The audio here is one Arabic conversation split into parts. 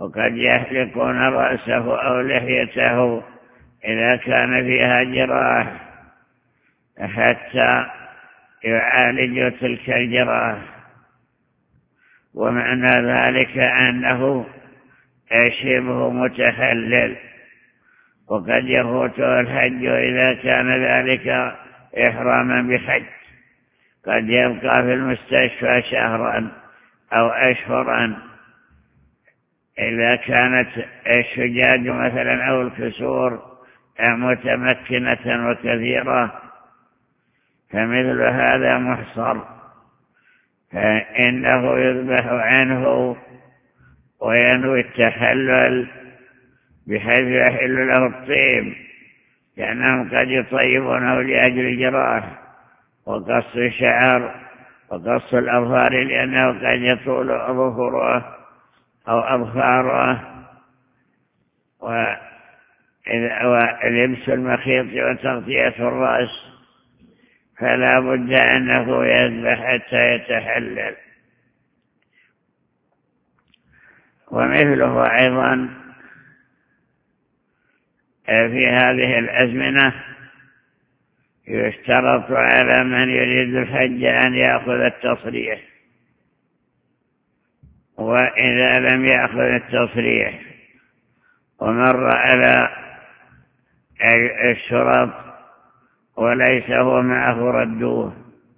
وقد يحلقون رأسه أو لحيته إذا كان فيها جراح حتى يعالج تلك الجراح. ومعنى ذلك أنه شبه متحلل، وقد يفوته الحج إذا كان ذلك إحراما بحج، قد يبقى في المستشفى شهرا أو أشهرا إذا كانت الشجاج مثلا أو الكسور متمكنة وكثيرة، فمثل هذا محصر، فإنه يذبح عنه وينوي التحلل بحيث يحل له الطيب، لأنهم قد يطيبونه لأجل الجراح، وقص الشعر وقص الأظفار لأنه قد يطول أظفره أو أظفاره، ولبس المخيط وتغطية الرأس، فلا بد أنه يذبح حتى يتحلل. ومثله أيضا في هذه الأزمنة يشترط على من يريد الحج أن يأخذ التصريح، وإذا لم يأخذ التصريح ومر على الشرط وليس هو معه ردوه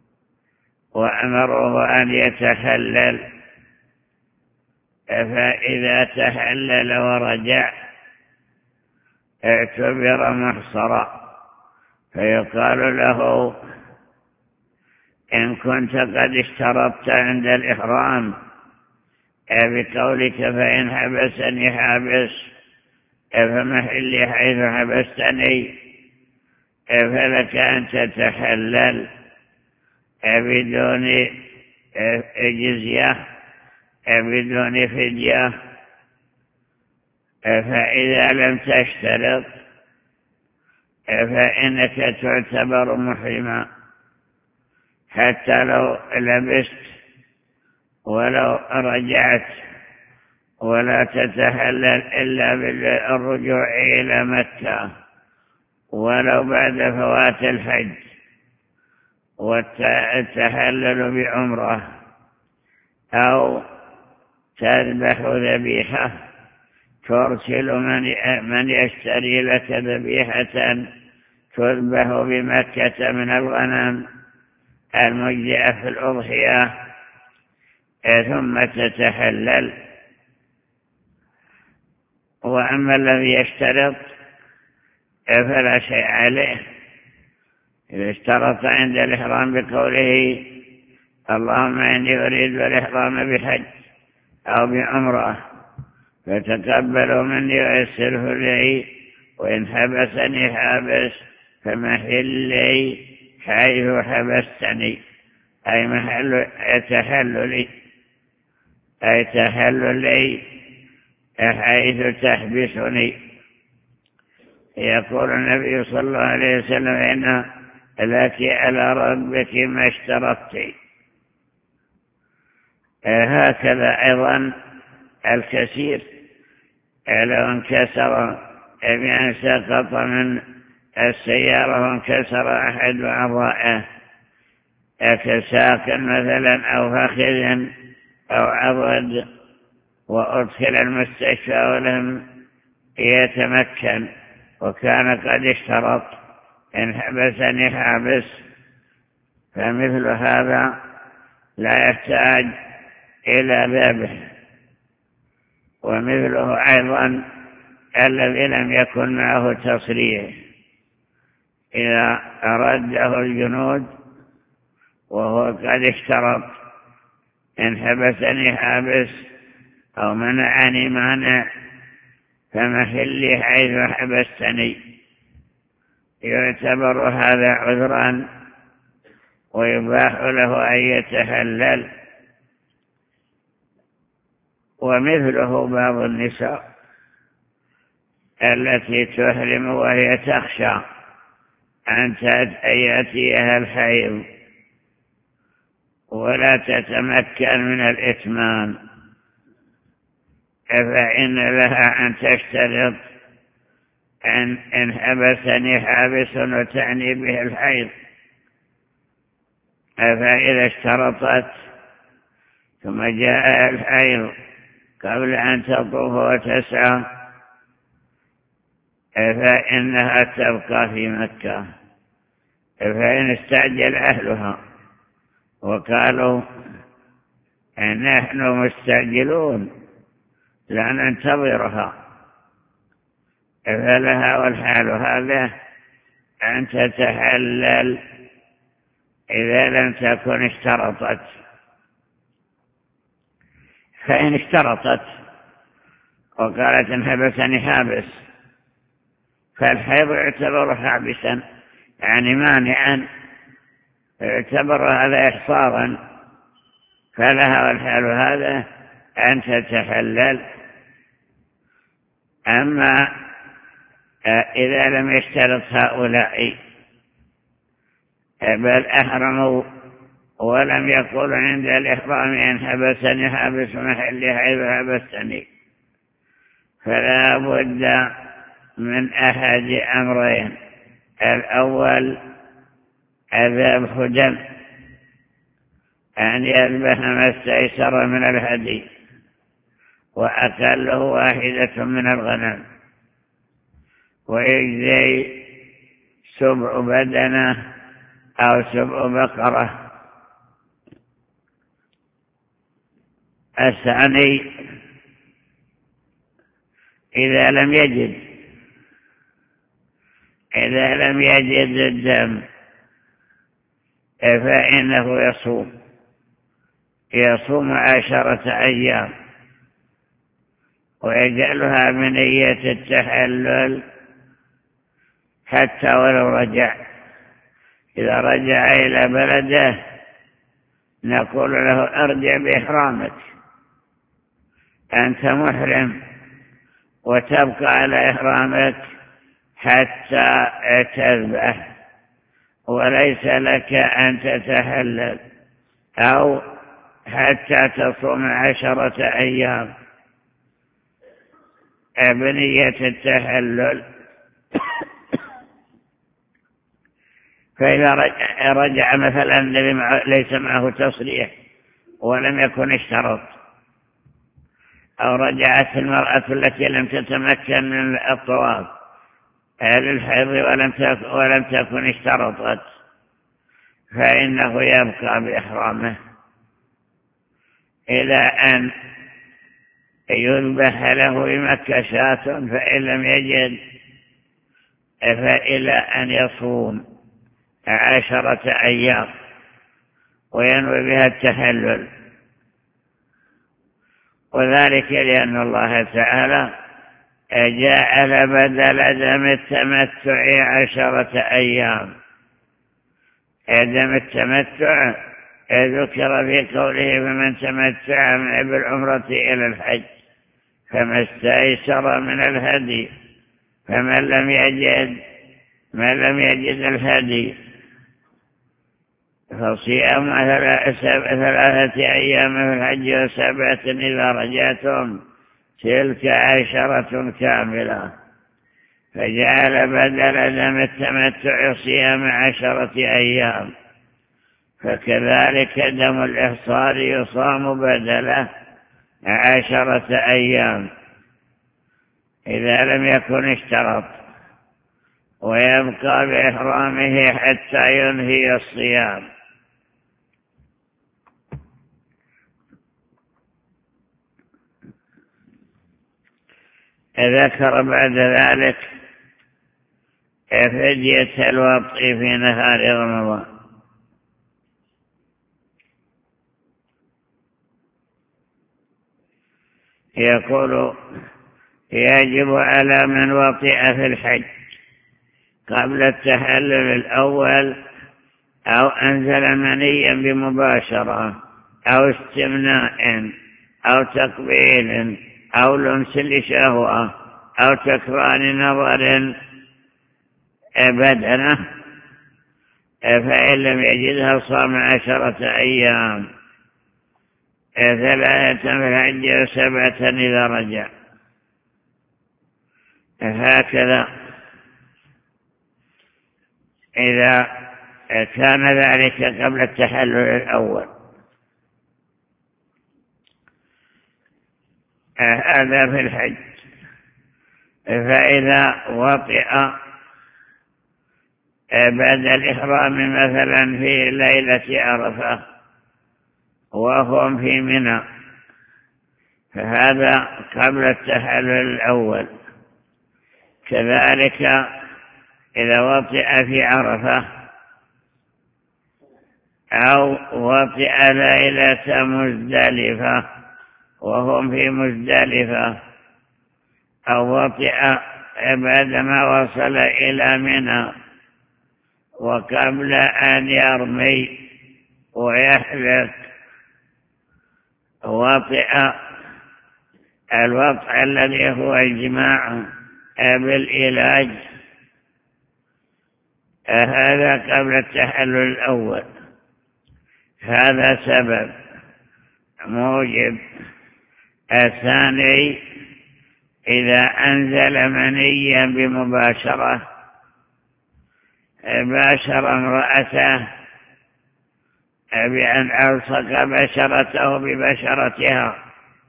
وأمره أن يتحلل، فإذا تحلل ورجع اعتبر محصرا، فيقال له إن كنت قد اشترطت عند الإحرام بقولك فإن حبسني حابس فمحلي حيث حبستني، فلك أن تتحلل بدون جزية بدون فدية. فإذا لم تشترط فإنك تعتبر محرما حتى لو لبست ولو رجعت، ولا تتحلل إلا بالرجوع إلى مكة ولو بعد فوات الحج، والتحلل بعمره، أو تذبح ذبيحة ترسل من يشتري لك ذبيحة تذبح بمكة من الغنم المجزئة في الأضحية ثم تتحلل. وأما الذي يشترط فلا شيء عليه، إذا اشترط عند الإحرام بقوله اللهم إني أريد الإحرام بحج أو بعمرة فتقبلوا مني ويسره لي، وإن حبسني حابس فمحلي حيث حبستني، أي محل تحللي، أي تحللي حيث تحبسني. يقول النبي صلى الله عليه وسلم إن لك على ربك ما اشترطت. هكذا أيضا الكثير لو انكسر بأن سقط من السيارة وانكسر أحد أعضائه كساق مثلا أو فخذ أو عضد وأدخل المستشفى ولم يتمكن وكان قد اشترط إن حبسني حابس، فمثل هذا لا يحتاج إلى ذبح. ومثله أيضا الذي لم يكن معه تصريح، إذا رده الجنود وهو قد اشترط إن حبسني حابس أو منعني مانع فمحلي حيث حبستني، يعتبر هذا عذرا ويباح له أن يتحلل. ومثله بعض النساء التي تحرم وهي تخشى أن يأتيها الحيض ولا تتمكن من الإتمام، فإن لها أن تشترط إن حبسني حابس وتعني به الحيض. فإذا اشترطت ثم جاء الحيض قبل أن تطوف وتسعى فإنها تبقى في مكة. فإن استعجل أهلها وقالوا نحن مستعجلون لا ننتظرها فلها والحال هذا أن تتحلل إذا لم تكن اشترطت. فإن اشترطت وقالت إن حبسني حابس فالحيض يعتبر حابسا يعني مانعا، يعتبر هذا إحصارا، فلها والحال هذا أن تتحلل. أما إذا لم يشترط هؤلاء بل أحرموا ولم يقول عند الإحرام إن حبسني حابس محلي حيث حبستني، فلا بد من أحد أمرين: الأول ذبح دم، أن يذبح ما استيسر من الهدي وأقله واحدة من الغنم، ويجزي سبع بدنة أو سبع بقرة. الثاني إذا لم يجد الدم فإنه يصوم 10 أيام ويجعلها بنية التحلل حتى ولو رجع. إذا رجع إلى بلده نقول له ارجع بإحرامك، أنت محرم وتبقى على إحرامك حتى تذبح، وليس لك أن تتحلل أو حتى تصوم 10 أيام بنية التحلل. فإذا رجع مثلا الذي ليس معه تصريح ولم يكن اشترط، أو رجعت المرأة التي لم تتمكن من الطواف للحيض ولم تكن اشترطت، فإنه يبقى بإحرامه إلى أن يذبح له بمكة شاة، فإن لم يجد فإلى أن يصوم 10 أيام وينوي بها التحلل. وذلك لأن الله تعالى جعل بدل دم التمتع 10 أيام. دم التمتع ذكر في قوله فمن تمتع بالعمرة إلى الحج فما استيسر من الهدي، فمن لم يجد الهدي فصيام 3 أيام في الحج و7 إذا رجعتم تلك 10 كاملة. فجعل بدل دم التمتع صيام 10 أيام، فكذلك دم الإحصار يصام بدله 10 أيام إذا لم يكن اشترط، ويبقى بإحرامه حتى ينهي الصيام. ذكر بعد ذلك فدية الوطء في نهار رمضان. يقول يجب على من وطئ في الحج قبل التحلل الأول أو أنزل منيا بمباشرة أو استمناء أو تقبيل أو لمس لشهوة أو تكرار نظر بدنه، فإن لم يجدها صام 10 أيام 3 في الحج و7 إذا رجع. هكذا إذا كان ذلك قبل التحلل الأول. هذا في الحج. فإذا وطئ بعد الإحرام مثلا في ليلة عرفة وهم في منى، فهذا قبل التحلل الأول. كذلك إذا وطئ في عرفة أو وطئ ليلة مزدلفة وهم في مزدلفة، أو وطئ بعدما وصل إلى منى وقبل أن يرمي ويحلق، وطئ الوطء الذي هو الجماع بالعلاج، هذا قبل التحلل الأول. هذا سبب موجب. الثاني إذا أنزل منيا بمباشرة، باشر امرأته بأن ألصق بشرته ببشرتها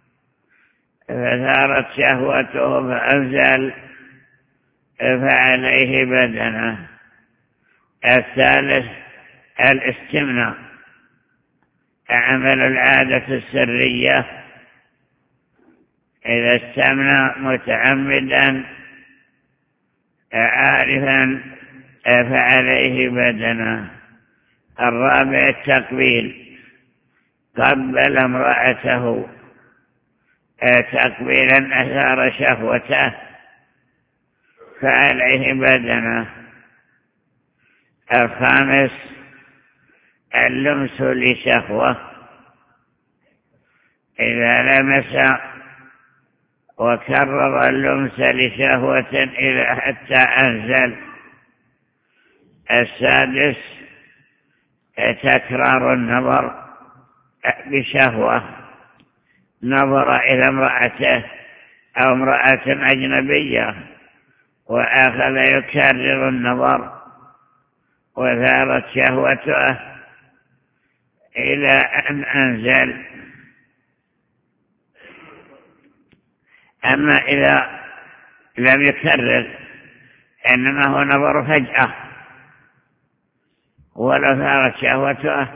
فثارت شهوته فأنزل، فعليه بدنه. الثالث الاستمناء، عمل العادة السرية. إذا استمنى متعمدا عارفا فعليه بدنه. الرابع التقبيل، قبل امرأته تقبيلا أثار شهوته فعليه بدنه. الخامس اللمس لشهوة، إذا لمس وكرر اللمس لشهوة إلى حتى أنزل. السادس تكرار النظر بشهوة، نظر إلى امرأته أو امرأة أجنبية وأخذ يكرر النظر وثارت شهوته إلى أن أنزل. أما إذا لم يكرر إنما هو نظر فجأة ولو ثارت شهوته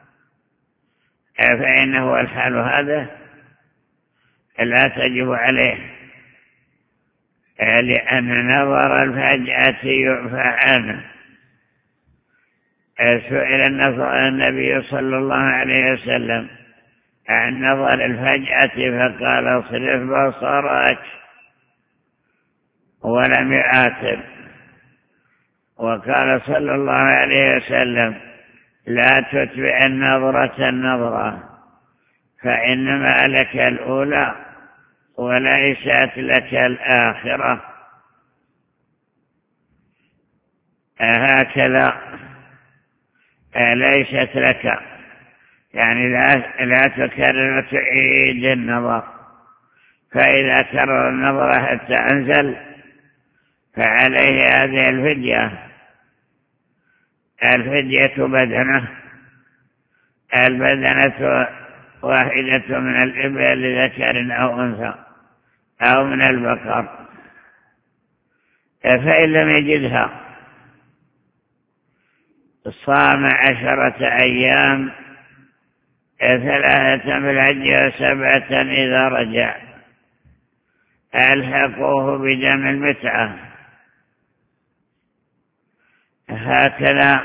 فإنه الحال هذا لا تجب عليه، لأن نظر الفجأة يعفى عنه. سئل النبي صلى الله عليه وسلم عن نظر الفجأة فقال اصرف بصرك، ولم يعاتب. وقال صلى الله عليه وسلم لا تتبع النظرة فإنما لك الأولى وليست لك الآخرة. هكذا ليست لك، يعني لا تكرر تعيد النظر. فإذا كرر النظر حتى أنزل فعليه هذه الفدية بدنه. البدنة واحدة من الإبل ذكر أو أنثى أو من البقر. فإن لم يجدها صام 10 أيام، 3 بالحج و7 إذا رجع. ألحقوه بدم المتعة. هكذا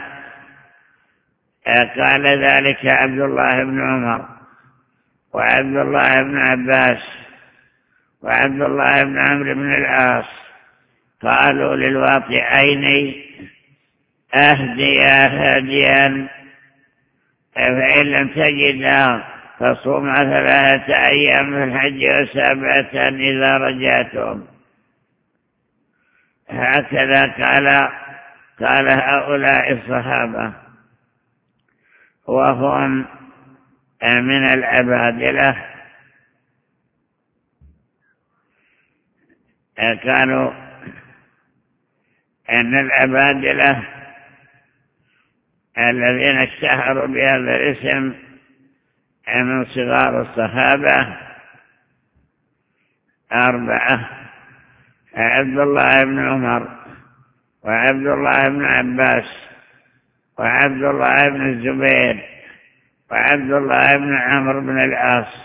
قال ذلك عبد الله بن عمر وعبد الله بن عباس وعبد الله بن عمرو بن العاص. قالوا للواطئين أهديا هاديا، فإن لم تجدا فصوم 3 أيام في الحج و7 إذا رجعتم. هكذا قال هؤلاء الصحابة، وهم من العبادلة قالوا أن العبادلة الذين اشتهروا بهذا الاسم من صغار الصحابة 4: عبد الله بن عمر، وعبد الله بن عباس، وعبد الله بن الزبير، وعبد الله بن عمرو بن العاص.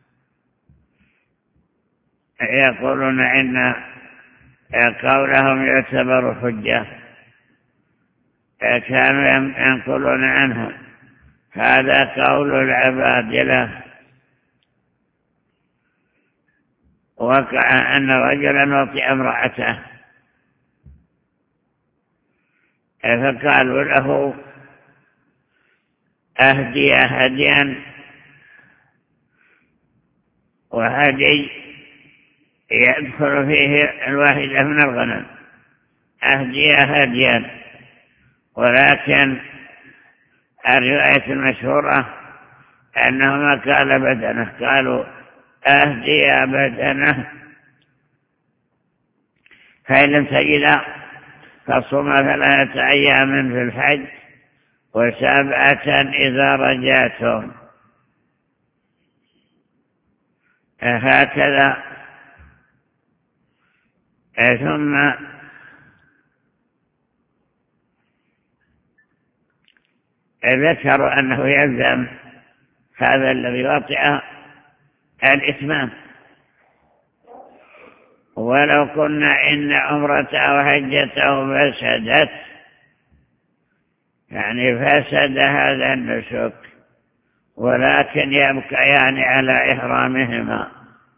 يقولون إن قولهم يعتبر حجة، كانوا ينقلون عنهم هذا قول العبادلة. وقع أن رجلا وطئ امرأته فقالوا له أهدي هديا، وهدي يدخل فيه الواحدة من الغنم، أهدي هديا. ولكن الرواية المشهورة أنهما قال بدنه، قالوا أهدي بدنه، فإن لم تجد فصوم 3 أيام في الحج و7 إذا رجعتم. هكذا. ثم ذكروا أنه يلزم هذا الذي وطئ الإتمام، ولو قلنا إن عمرته وحجته فسدت، يعني فسد هذا النسك، ولكن يبقيان على إحرامهما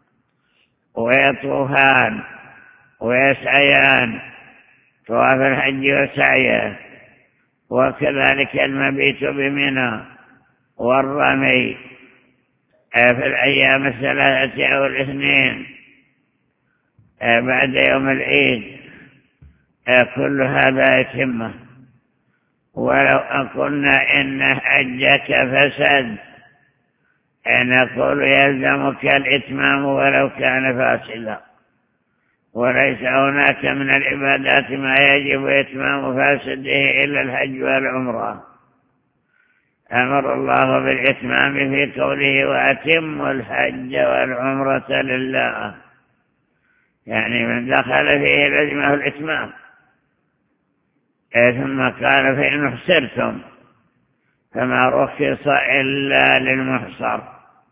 ويطوفان ويسعيان طواف الحج وسعيه، وكذلك المبيت بمنى والرمي في الأيام 3 أو 2 بعد يوم العيد، كل هذا يتمه. ولو قلنا إن حجك فسد نقول يلزمك الإتمام ولو كان فاسدا، وليس هناك من العبادات ما يجب إتمام فاسده إلا الحج والعمرة. أمر الله بالإتمام في قوله وأتموا الحج والعمرة لله، يعني من دخل فيه لزمه الإتمام. ثم قال فإن احصرتم فما رخص إلا للمحصر.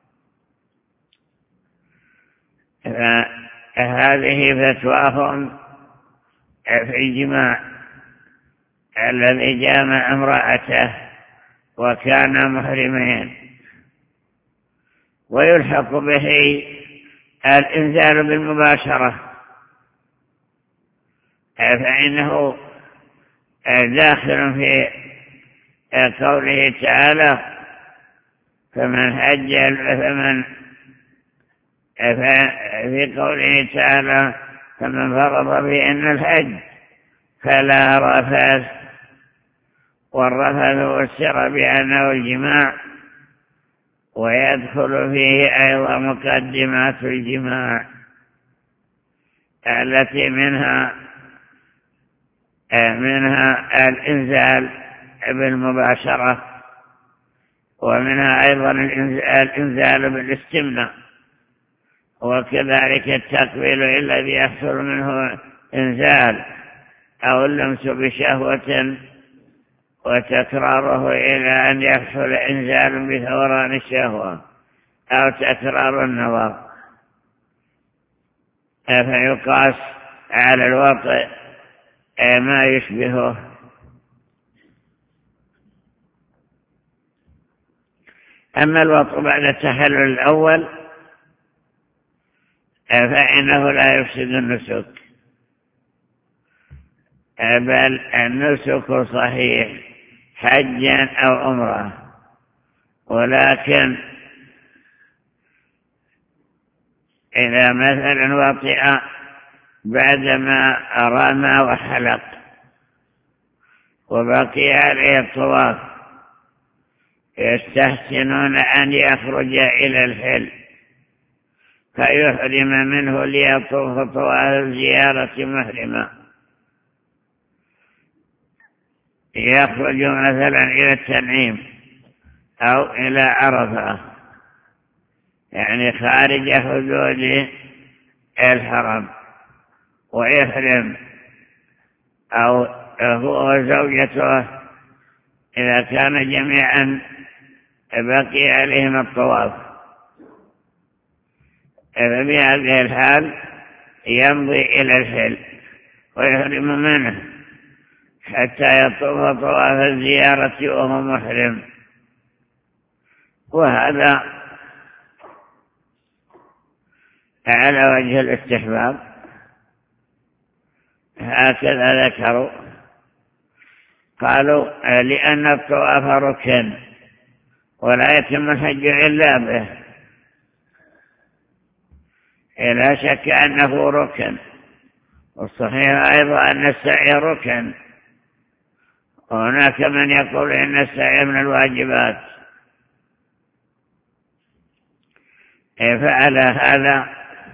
فهذه فتواهم في الجماع الذي جامع امرأته وكان محرمين. ويلحق به الإنزال بالمباشرة، فإنه داخل في قوله تعالى في قوله تعالى فمن فرض بأن الحج فلا رفث، والرفث والسر بأنه الجماع، ويدخل فيه أيضا مقدمات الجماع التي منها الإنزال بالمباشرة، ومنها أيضا الإنزال بالاستمناء، وكذلك التقبيل الذي يحصل منه إنزال أو اللمس بشهوة وتكراره إلى أن يحصل إنزال بثوران الشهوة أو تكرار النظر، فيقاس على الوطء ما يشبهه. أما الوطء بعد التحلل الأول فإنه لا يفسد النسك، بل النسك صحيح حجا أو عمرة، ولكن إذا مثلا وطئ بعدما رمى وحلق وبقي عليه الطواف يستحسنون أن يخرج إلى الحل فيحرم منه ليطوف طواف الزيارة محرما. يخرج مثلا إلى التنعيم أو إلى عرفة، يعني خارج حدود الحرم، ويحرم، أو هو وزوجته إذا كان جميعا بقي عليهم الطواف، ففي هذه الحال يمضي إلى الحل ويحرم منه حتى يطوف طواف الزيارة وهو محرم. وهذا على وجه الاستحباب، هكذا ذكروا. قالوا لأن الطواف ركن ولا يتم الحج إلا به، لا شك أنه ركن، والصحيح أيضا أن السعي ركن، وهناك من يقول إن السعي من الواجبات. فعلى هذا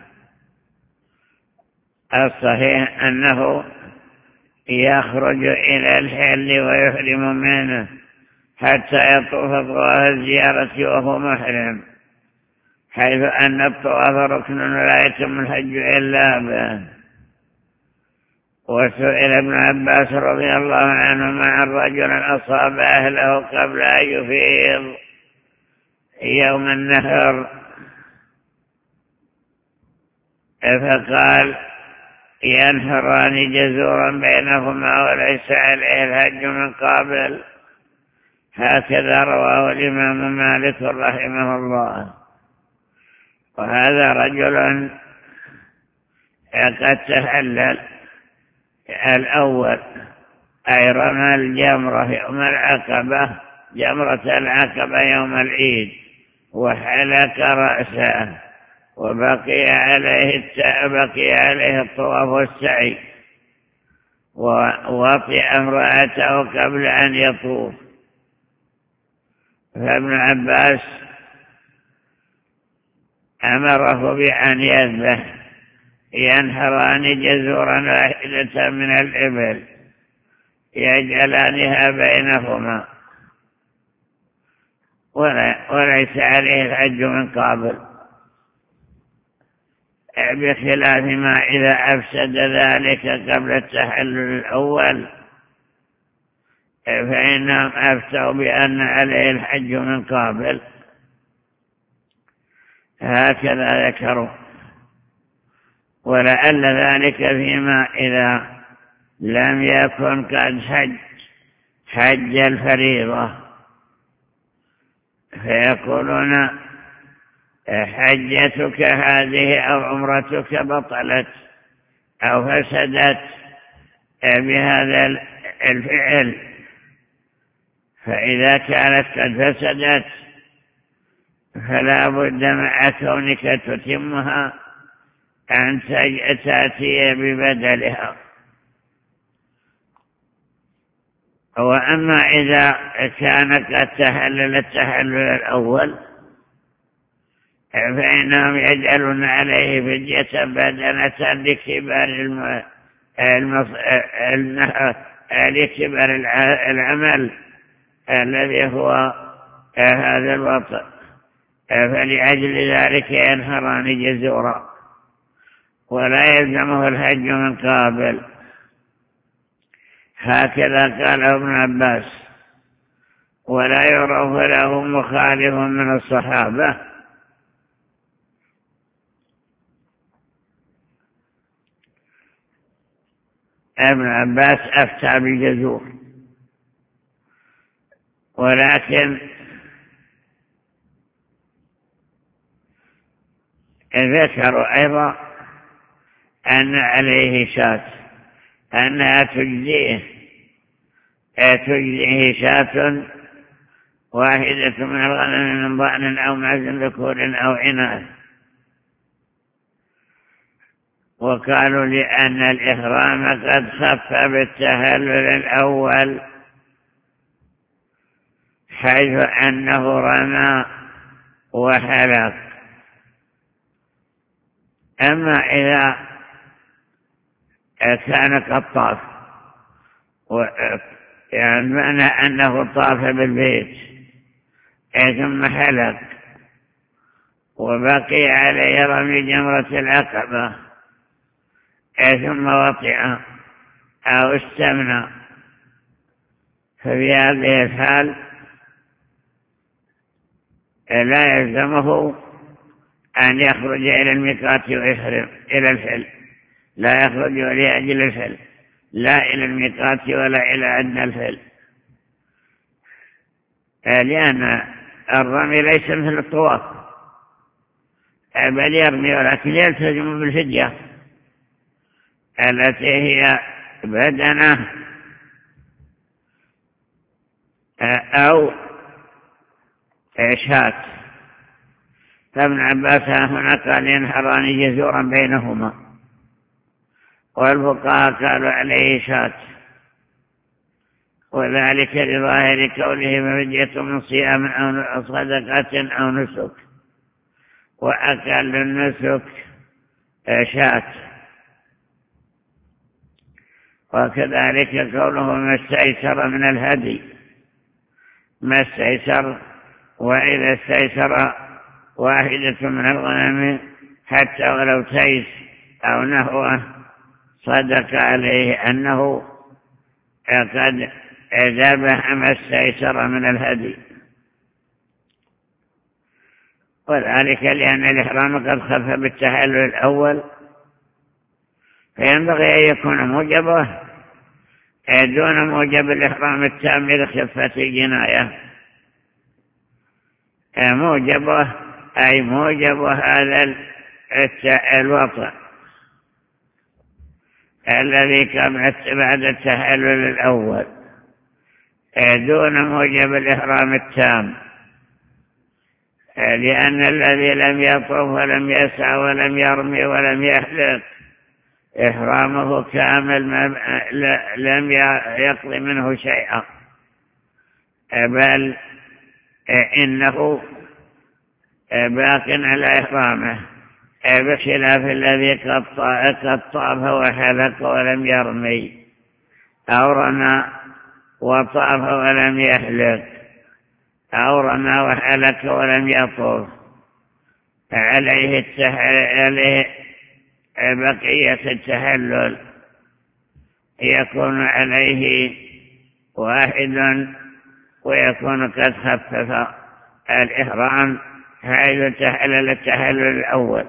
الصحيح أنه يخرج إلى الحل ويحرم منه حتى يطوف طواف الزيارة وهو محرم، حيث أن الطواف ركن ولا يتم الحج إلا به. وسئل ابن عباس رضي الله عنهما عن رجل أصاب أهله قبل أن يفيض يوم النحر، فقال ينحران جزورا بينهما وليس عليه الحج من قابل. هكذا رواه الإمام مالك رحمه الله. وهذا رجل قد تحلل الأول، أي رمى الجمرة يوم العقبة، جمرة العقبة يوم العيد، وحلق رأسه، وبقي عليه الطواف والسعي، ووطئ امرأته قبل أن يطوف. فابن عباس أمره بأن يذبح، ينحران جزورا واحدة من الإبل يجعلانها بينهما وليس عليه الحج من قابل، بخلاف ما إذا أفسد ذلك قبل التحلل الأول، فإنهم أفتوا بأن عليه الحج من قابل. هكذا ذكروا. ولعل ذلك فيما إذا لم يكن قد حج الفريضة، فيقولون حجتك هذه أو عمرتك بطلت أو فسدت بهذا الفعل. فإذا كانت قد فسدت فلا بد مع كونك تتمها أن تأتي ببدلها. وأما إذا كانت قد تحلل التحلل الأول فإنهم يجعلون عليه فدية بدنة لكبر العمل الذي هو هذا الوطء، فلأجل ذلك ينحران جزورا ولا يلزمه الحج من قابل. هكذا قال ابن عباس، ولا يعرف له مخالف من الصحابة. ابن عباس أفتى بالجزور، ولكن ذكروا أيضا أن عليه شاة، أنها تجزيه شاة واحدة من الغنم من ضأن أو معز ذكور أو عناد. وقالوا لأن الإحرام قد خف بالتهلل الأول حيث أنه رمى وحلق. أما إذا كان قد طاف، يعني معنى أنه طاف بالبيت ثم حلق وبقي عليه رمي جمرة العقبة ثم وطئ أو استمنى، ففي هذه الحال لا يلزمه أن يخرج إلى الميقات ويحرم إلى الحل، لا يخرج لأجل الحل، لا إلى الميقات ولا إلى أدنى الحل، لأن الرمي ليس مثل الطواف، بل يرمي ولكن يلتزم بالفدية التي هي بدنه أو شاة. فابن عباس هنا قال ينحران جزورا بينهما، والفقهاء قالوا عليه شاة، وذلك لظاهر كونه مفدية من صيام أو صدقة أو نسك، وأقل النسك شاة. وكذلك قوله ما استيسر من الهدي، ما استيسر، وإذا استيسر واحدة من الغنم حتى ولو تيس أو نحوه صدق عليه أنه قد ذبح ما استيسر من الهدي، وذلك لأن الإحرام قد خف بالتحلل الأول، فينبغي أن يكون موجبه دون موجب الإحرام التام لخفة الجناية. موجبه أي موجب هذا الوطأ الذي كان بعد التحلل الأول دون موجب الإحرام التام، لأن الذي لم يطف ولم يسعى ولم يرمي ولم يحلق إحرامه كامل، لم يقضي منه شيئا، بل إنه باق على إحرامه، بخلاف الذي قد طاف وحلق ولم يرمي، أو رمى وطاف ولم يحلق، أو رمى وحلق ولم يطوف، عليه بقية التحلل، يكون عليه واحد، ويكون قد خفف الإحرام حيث تحلل التحلل الأول.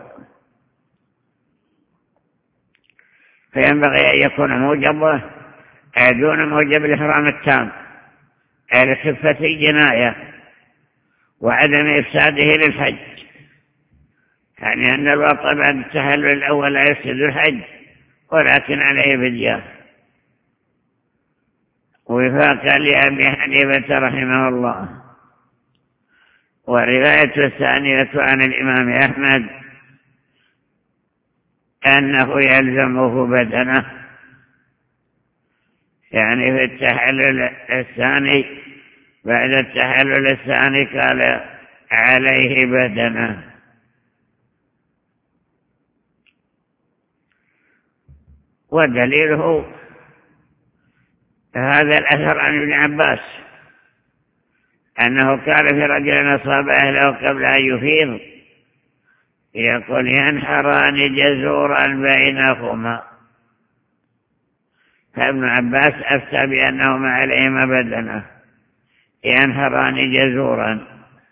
فينبغي أن يكون موجبه دون موجب الإحرام التام لخفة الجناية وعدم إفساده للحج، يعني أن الوطأ بعد التحلل الأول لا يفسد الحج، ولكن عليه فدية، وفاقا لأبي حنيفة رحمه الله. والرواية الثانية عن الإمام أحمد أنه يلزمه بدنه، يعني في التحلل الثاني بعد التحلل الثاني قال عليه بدنه. ودليله هذا الأثر عن ابن عباس أنه قال في رجل أصاب أهله قبل أن يفيض يقول ينحران جزورا بينهما، فابن عباس أفتى بأنهما عليهما بدنه ينحران جزورا.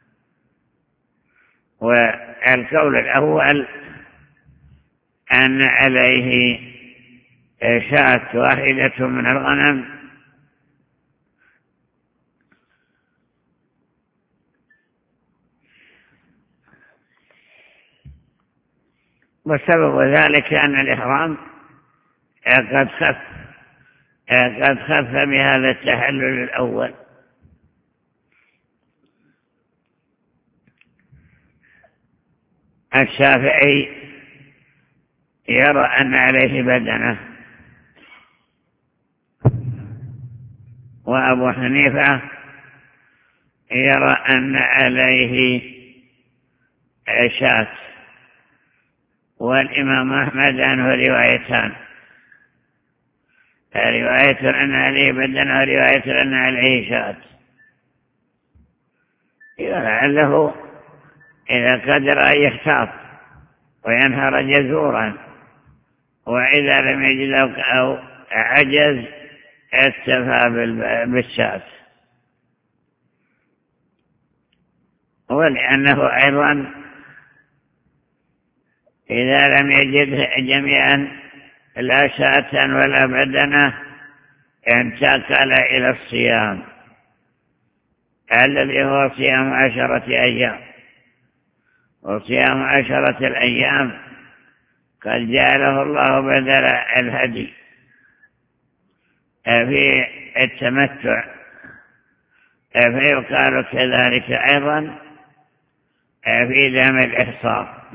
والقول الأول أن عليه شاة واحدة من الغنم، وسبب ذلك أن الإحرام قد خف بهذا التحلل الأول. الشافعي يرى أن عليه بدنه، وأبو حنيفة يرى أن عليه شاة، والإمام أحمد عنه روايتان، رواية أن عليه بدن ورواية أن عليه شاة. لعله إذا قدر أن يحتاط وينهر جزورا، وإذا لم يجد أو عجز اكتفى بالشاة. ولأنه أيضا إذا لم يجد جميعا لا شاة ولا بدنة انتقل إلى الصيام الذي هو صيام 10 أيام. وصيام 10 الأيام قد جعله الله بدل الهدي في التمتع، فيقال كذلك أيضا في دم الإحصار.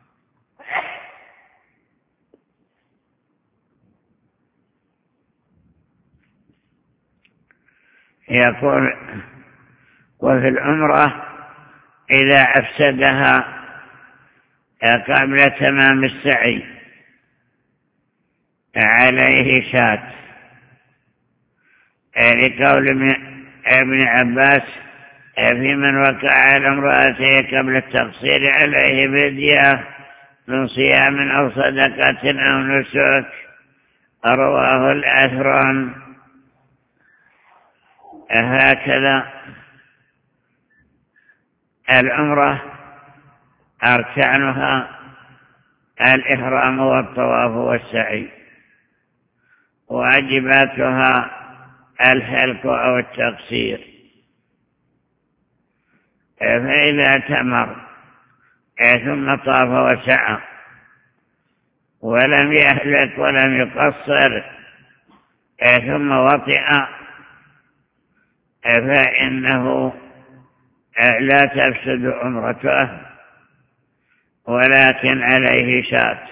يقول: وفي العمرة إذا أفسدها قبل تمام السعي عليه شاة، لقول ابن عباس في من وقع على امرأته قبل التقصير عليه فدية من صيام أو صدقة أو نسك. رواه الأثرم. هكذا العمرة أركانها الإحرام والطواف والسعي، واجباتها الحلق أو التقصير. فإذا تمر ثم طاف وسعى ولم يهلك ولم يقصر ثم وطئ، فإنه لا تفسد عمرته، ولكن عليه شاة،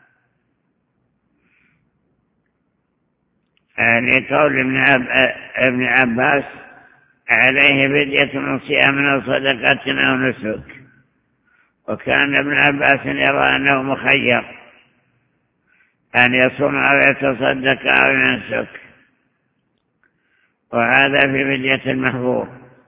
لقول ابن عباس عليه فدية من صيام أو صدقة أو نسك. وكان ابن عباس يرى أنه مخير أن يصوم أو يتصدق أو ينسك، وهذا في فدية المحظور.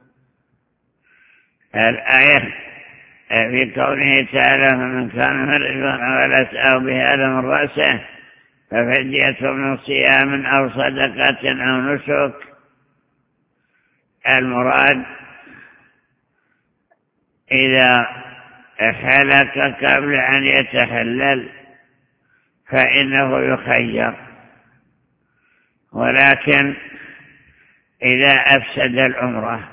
الآية في قوله تعالى: فمن كان مريضا ولسأه بهذا من رأسه ففدية من صيام أو صدقة أو نسك. المراد إذا حلق قبل أن يتحلل فإنه يخير، ولكن إذا أفسد العمرة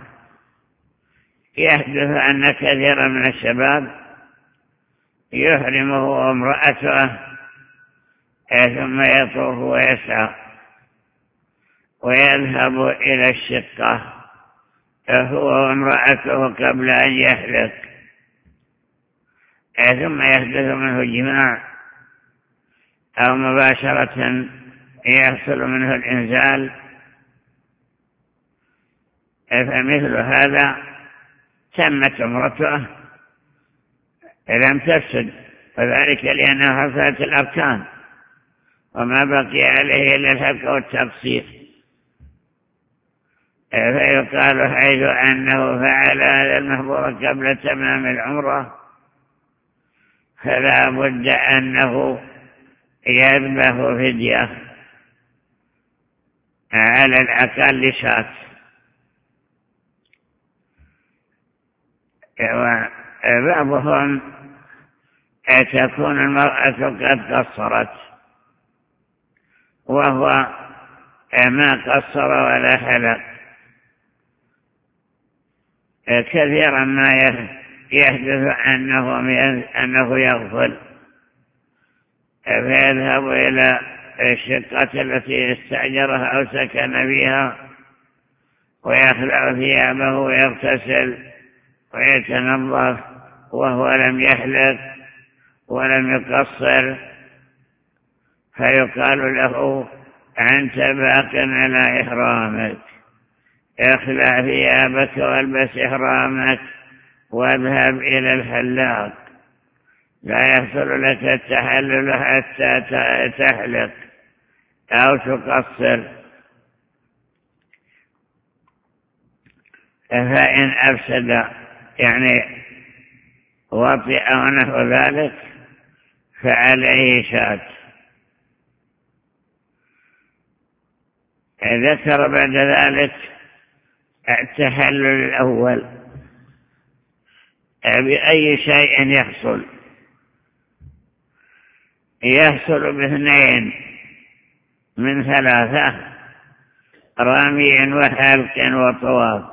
يحدث أن كثيرا من الشباب يحرمه امرأته ثم يطوف ويسعى ويذهب إلى الشقة هو وامرأته قبل أن يحلق، ثم يحدث منه جماع أو مباشرة يحصل منه الإنزال. فمثل هذا تمت عمرته لم تفسد، وذلك لأنها حصلت الأركان وما بقي عليه إلا الحلق والتقصير. فيقال حيث أنه فعل هذا المحظور قبل تمام العمرة فلا بد أنه يذبح فدية على الأقل شاة. وبعضهم تكون المرأة قد قصرت وهو ما قصر ولا حلق، كثيرا ما يحدث أنه يغفل فيذهب إلى الشقة التي استأجرها أو سكن فيها ويخلع ثيابه ويغتسل ويتنظف وهو لم يحلق ولم يقصر، فيقال له: أنت باق على إحرامك، اخلع ثيابك والبس إحرامك واذهب إلى الحلاق، لا يحصل لك التحلل حتى تحلق أو تقصر. فإن أفسد يعني وطئ أو نحو ذلك فعليه شاة. ذكر بعد ذلك التحلل الأول بأي شيء يحصل باثنين من ثلاثة: رمي وحلق وطواف،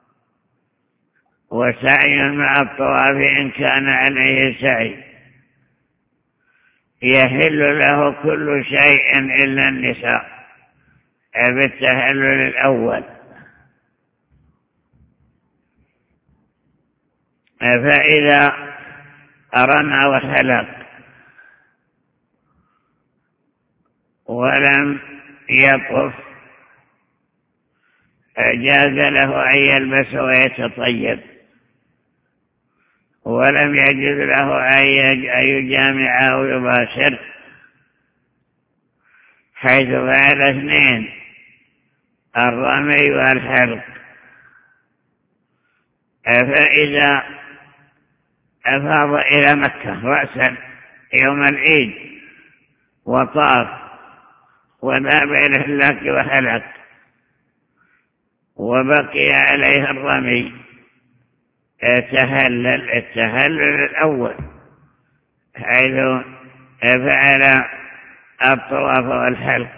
وسعي مع الطواف إن كان عليه سعي. يحل له كل شيء إلا النساء بالتحلل الأول. فإذا رمى وحلق ولم يطف جاز له أن يلبس ويتطيب، ولم يجوز له أن يجامع أو يباشر، حيث فعل اثنين: الرمي والحلق. فإذا أفاض إلى مكة رأسا يوم العيد وطاف وذهب إلى الحلاق وحلق وبقي عليه الرمي، التهلل الأول حيث فعل الطواف والحلق،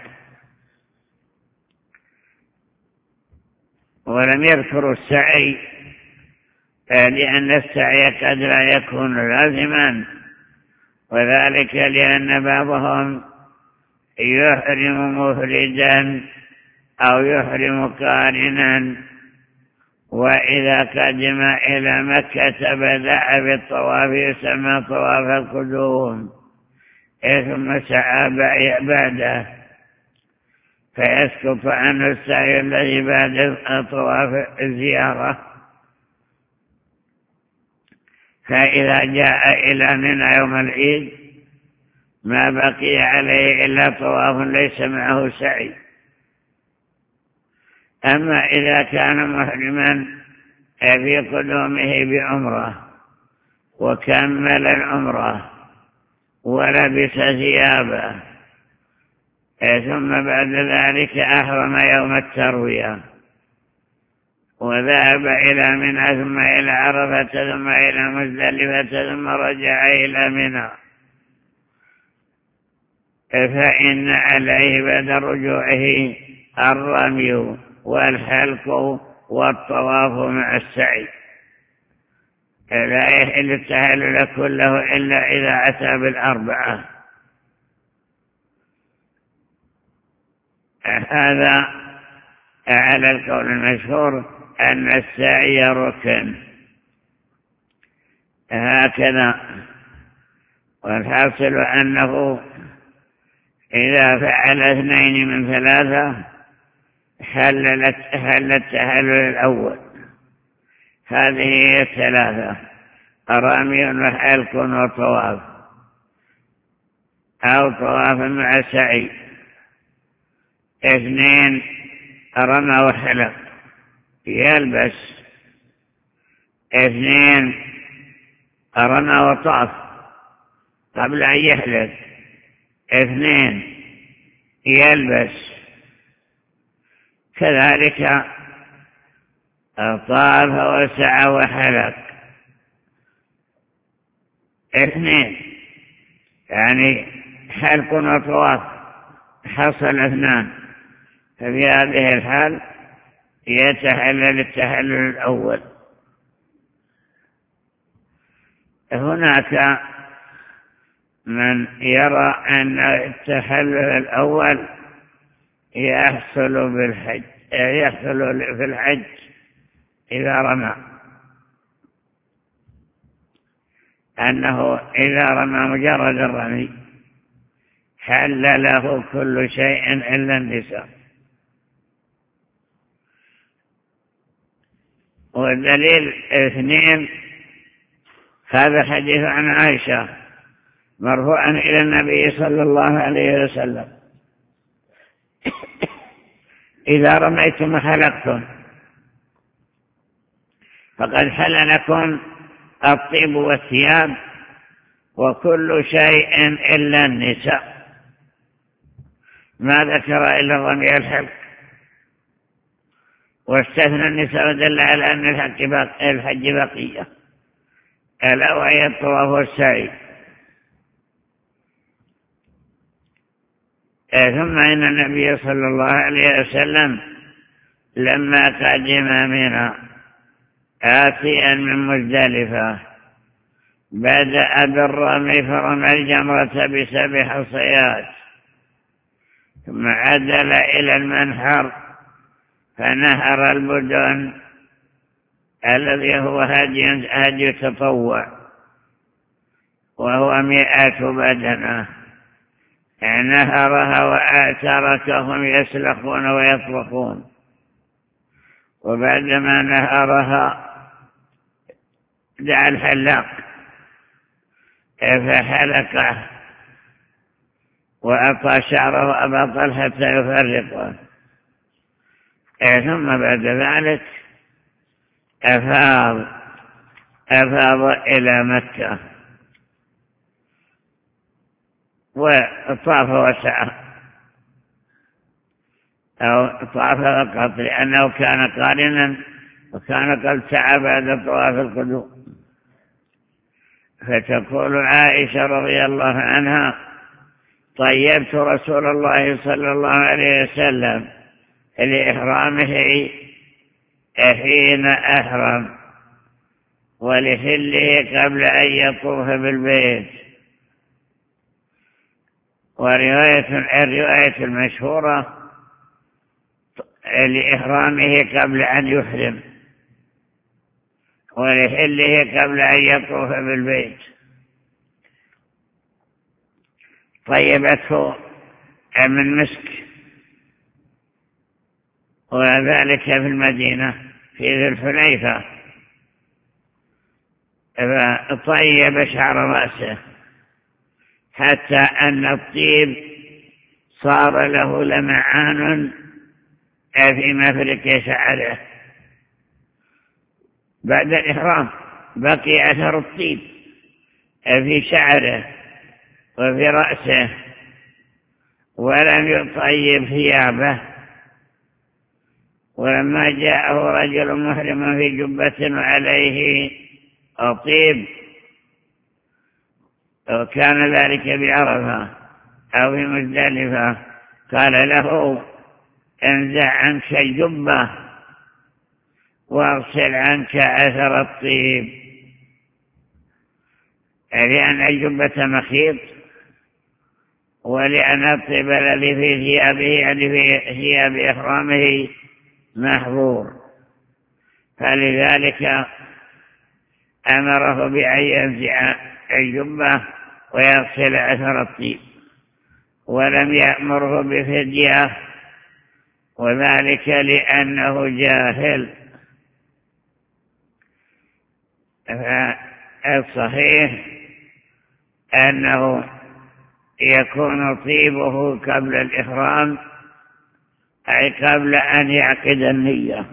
ولم يذكر السعي لأن السعي قد لا يكون لازما، وذلك لأن بعضهم يحرم مفردا أو يحرم قارنا، وإذا قدم إلى مكة بدأ بالطواف يسمى طواف القدوم، ثم سعى بعده فيسقط عنه السعي الذي بعد طواف الزيارة. فإذا جاء إلى منى يوم العيد ما بقي عليه إلا طواف ليس معه سعي. أما إذا كان محرما في قدومه بعمرة وكمل العمرة ولبس ثيابه ثم بعد ذلك أحرم يوم التروية وذهب إلى منى ثم إلى عرفة ثم إلى مزدلفة ثم رجع إلى منى، فإن عليه بعد رجوعه الرمي والحلق والطواف مع السعي. لا يحل التهلل كله إلا إذا أتى بالأربعة. هذا على القول المشهور أن السعي ركن. هكذا، والحاصل أنه إذا فعل اثنين من ثلاثة حل التهلل الأول. هذه هي الثلاثة: رمي وحلق وطواف، أو طواف مع سعي. اثنين: رمى وحلق يلبس. اثنين: رمى وطاف قبل أن يحلق. اثنين: يلبس. كذلك طاف وسعى وحلق. اثنين يعني حلق وطواف حصل اثنان، ففي هذه الحال يتحلل التحلل الأول. هناك من يرى أن التحلل الأول يحصل في الحج إذا رمى، أنه إذا رمى مجرد الرمي حل له كل شيء إلا النساء. والدليل 2 هذا حديث عن عائشة مرفوعا إلى النبي صلى الله عليه وسلم: إذا رميتم حلقتم فقد حل لكم الطيب والثياب وكل شيء إلا النساء. ما ذكر إلا رمي الحلق، واستثنى النساء ودل على أن الحج بقية، ألا وهي الطواف والسعي. ثم إن النبي صلى الله عليه وسلم لما قدم منى آتيا من مزدلفة بدأ بالرمي فرمى الجمرة ب7 حصيات، ثم عدل إلى المنحر فنهر البدن الذي هو هدي تطوع، وهو 100 بدنة، نهرها وتركهم يسلخون ويطبخون. وبعدما نهرها دعا الحلاق فحلقه وأعطى شعره أبا طلحة يفرقه، ثم بعد ذلك أفاض إلى مكة وطاف وسعى، أو طاف فقط، لأنه كان قارنا وكان قد سعى بعد طواف القدوم. فتقول عائشة رضي الله عنها: طيبت رسول الله صلى الله عليه وسلم لإحرامه حين أحرم ولحله قبل أن يطوف بالبيت. الرواية المشهورة لإحرامه قبل أن يحرم ولحله قبل أن يطوف بالبيت. طيبته من مسك، وذلك في المدينة في ذي الحليفة، فطيب شعر رأسه حتى أن الطيب صار له لمعان في مفرق شعره. بعد الإحرام بقي أثر الطيب في شعره وفي رأسه، ولم يطيب ثيابه. ولما جاءه رجل محرم في جبة وعليه طيب، وكان ذلك بعرفة أو في مزدلفة، قال له: انزع عنك الجبة واغسل عنك أثر الطيب، لأن الجبة مخيط، ولأن الطيب الذي في ثيابه يعني في ثياب إحرامه محظور، فلذلك أمره بأن ينزع الجبة ويغسل أثر الطيب، ولم يأمره بفدية، وذلك لأنه جاهل. فالصحيح أنه يكون طيبه قبل الإحرام، أي قبل أن يعقد النية،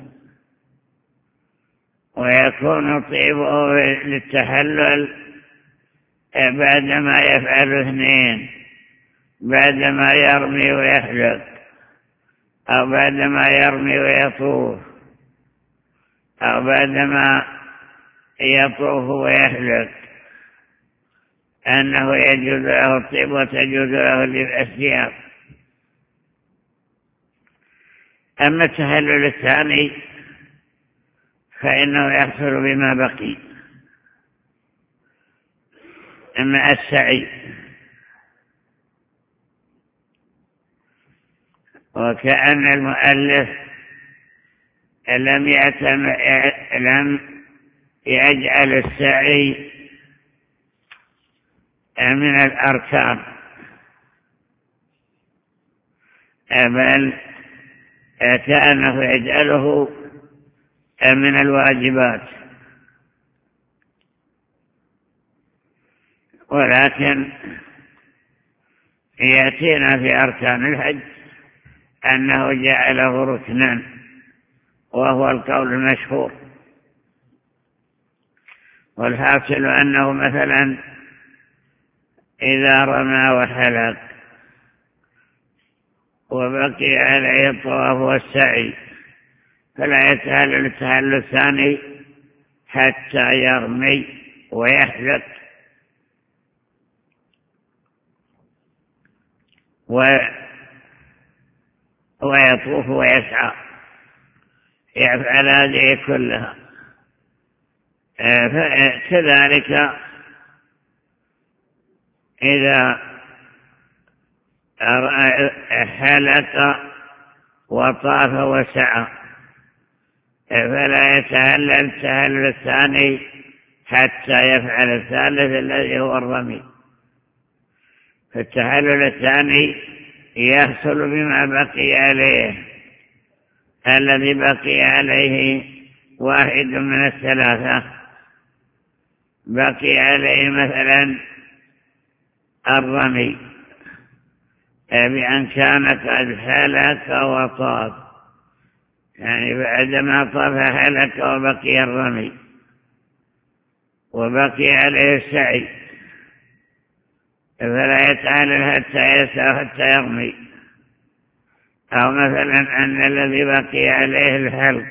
ويكون طيبه للتحلل بعدما يفعل 2، بعدما يرمي ويحلق، أو بعدما يرمي ويطوف، أو بعدما يطوف ويحلق، أنه يجوز له الطيب وتجوز له الثياب. أما التحلل الثاني فإنه يحصل بما بقي مع السعي، وكأن المؤلف لم يجعل السعي من الأركان، بل كأنه يجعله من الواجبات، ولكن يأتينا في أركان الحج أنه جعله ركنا، وهو القول المشهور. والحاصل أنه مثلا إذا رمى وحلق وبقي عليه الطواف والسعي فلا يتهلل التهلل الثاني حتى يرمي ويحلق ويطوف ويسعى، يفعل هذه كلها. كذلك إذا حلق وطاف وسعى فلا يتهلل التهلل الثاني حتى يفعل الثالث الذي هو الرمي. فالتهلل الثاني يحصل بما بقي عليه، الذي بقي عليه واحد من الثلاثة. بقي عليه مثلا الرمي بأن كان قد حلق وطاف، يعني بعدما طاف حلق وبقي الرمي، وبقي عليه السعي فلا يتعلل حتى يسعى حتى يرمي. أو مثلا أن الذي بقي عليه الحلق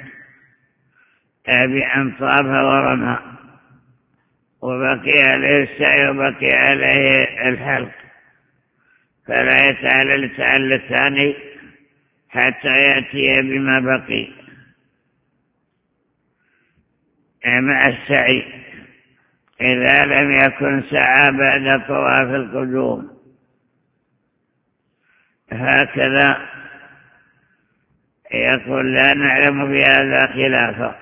بأن طاف ورمى وبقي عليه السعي وبقي عليه الحلق فلا يتعلل التعلل الثاني حتى يأتي بما بقي مع السعي، إذا لم يكن سعى بعد طواف القدوم. هكذا يقول لا نعلم بهذا خلافا.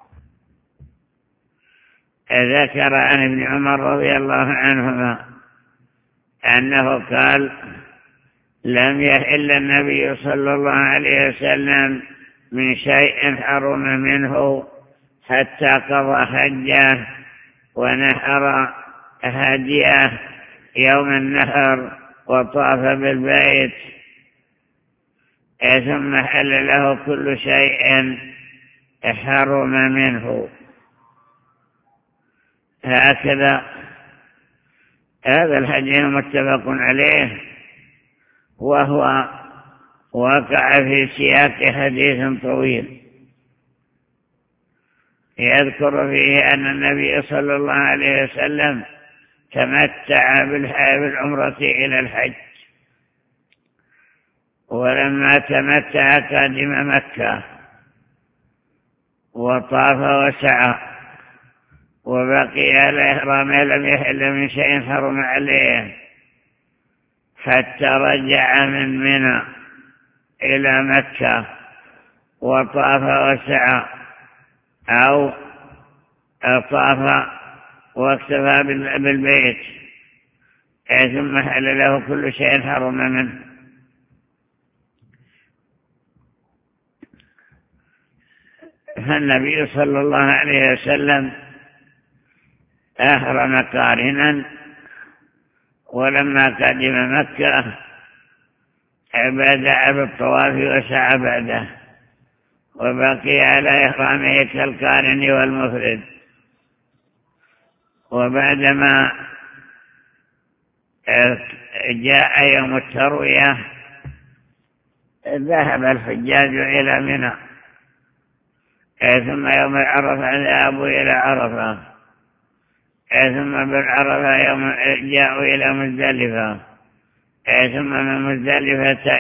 ذكر عن ابن عمر رضي الله عنهما أنه قال لم يحل النبي صلى الله عليه وسلم من شيء حرم منه حتى قضى حجه ونحر هديه يوم النحر وطاف بالبيت، ثم حل له كل شيء حرم منه. هكذا هذا الحديث متفق عليه، وهو وقع في سياق حديث طويل يذكر فيه أن النبي صلى الله عليه وسلم تمتع بالعمرة إلى الحج، ولما تمتع قدم مكة وطاف وسعى وبقي على إحرامه لم يحل من شيء حرم عليه حتى رجع من منى إلى مكة وطاف وسعى، أو طاف واكتفى بالبيت ثم حل له كل شيء حرم منه. فالنبي صلى الله عليه وسلم أحرم قارنا، ولما قدم مكة بدأ بالطواف وسعى بعده، وبقي على إحرامه كالقارن والمفرد. وبعدما جاء يوم التروية ذهب الحجاج إلى منى، ثم يوم العرفة ذهبوا إلى عرفة، ثم بالعرفة جاءوا إلى مزدلفة، ثم من مزدلفة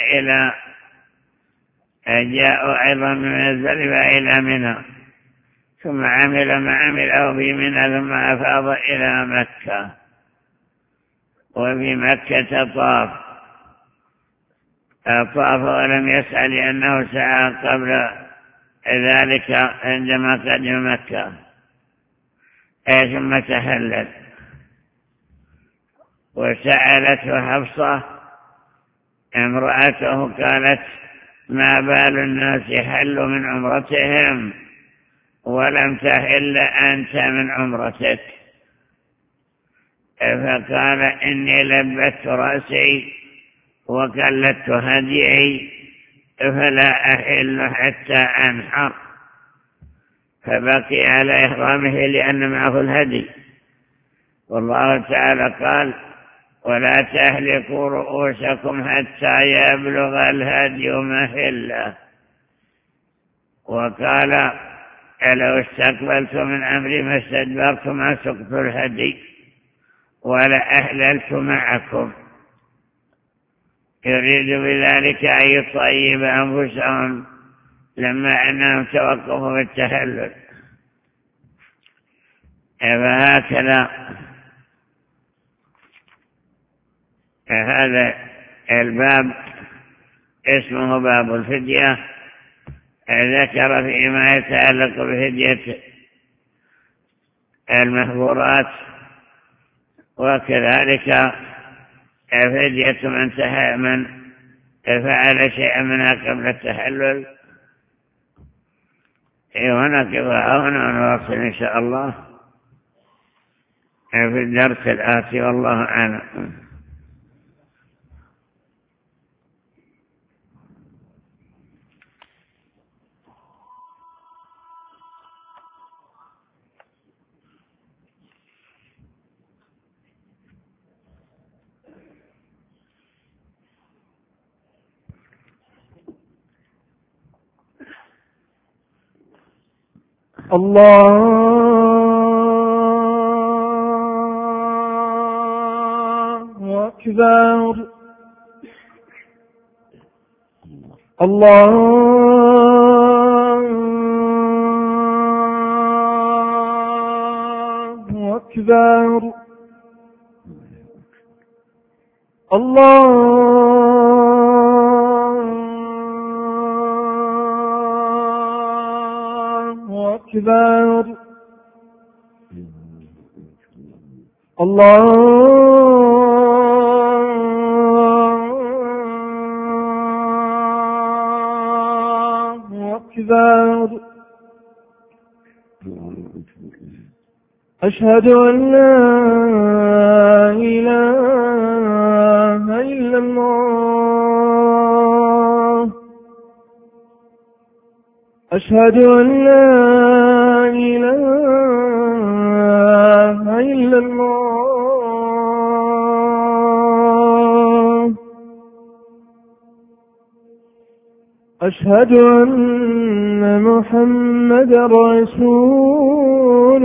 جاءوا أيضا من مزدلفة إلى منى، ثم عمل ما عمله في منى، ثم أفاض إلى مكة. وفي مكة طاف ولم يسعى لأنه سعى قبل ذلك عندما قدم مكة، ثم تهلل. وسألته حفصة امرأته قالت ما بال الناس حلوا من عمرتهم ولم تحل أنت من عمرتك. فقال إني لبت رأسي وكلت هديي فلا أحل حتى أنحر، فبقي على إحرامه لأن معه الهدي. والله تعالى قال ولا تهلكوا رؤوسكم حتى يبلغ الهدي محله. وقال لو استقبلت من أمري ما استدبرت ما سقت الهدي ولا أهللت معكم. يريد بذلك أن يطيب أنفسهم لما أنهم توقفوا بالتهلل. فهكذا هذا الباب اسمه باب الفدية، ذكر فيما يتعلق بفدية المحظورات، وكذلك فدية من فعل شيئا منها قبل التحلل. ونقف هنا ونواصل إن شاء الله في الدرس الآتي، والله أعلم. الله أكبر. الله أكبر. الله أكبر. الله أكبر. أشهد أن لا إله إلا الله. أشهد أن لا إله إلا الله. أشهد أن محمدا رسول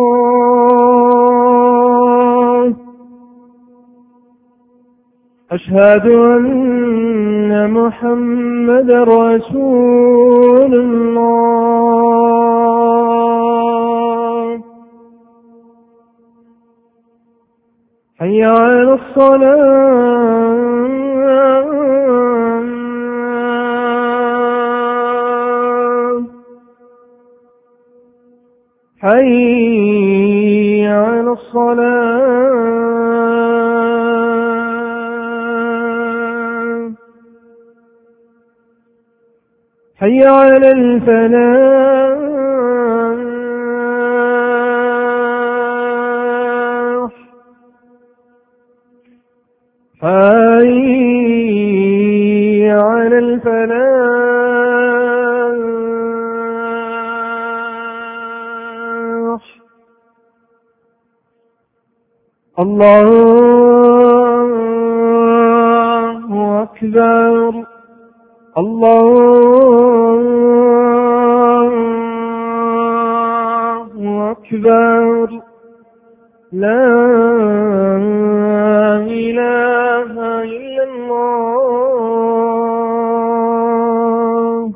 الله. أشهد أن محمدا رسول الله. حي على الصلاة. حي على الصلاة. حي على الفلاح. حي على الفلاح. الله أكبر. الله أكبر. لا إله إلا الله.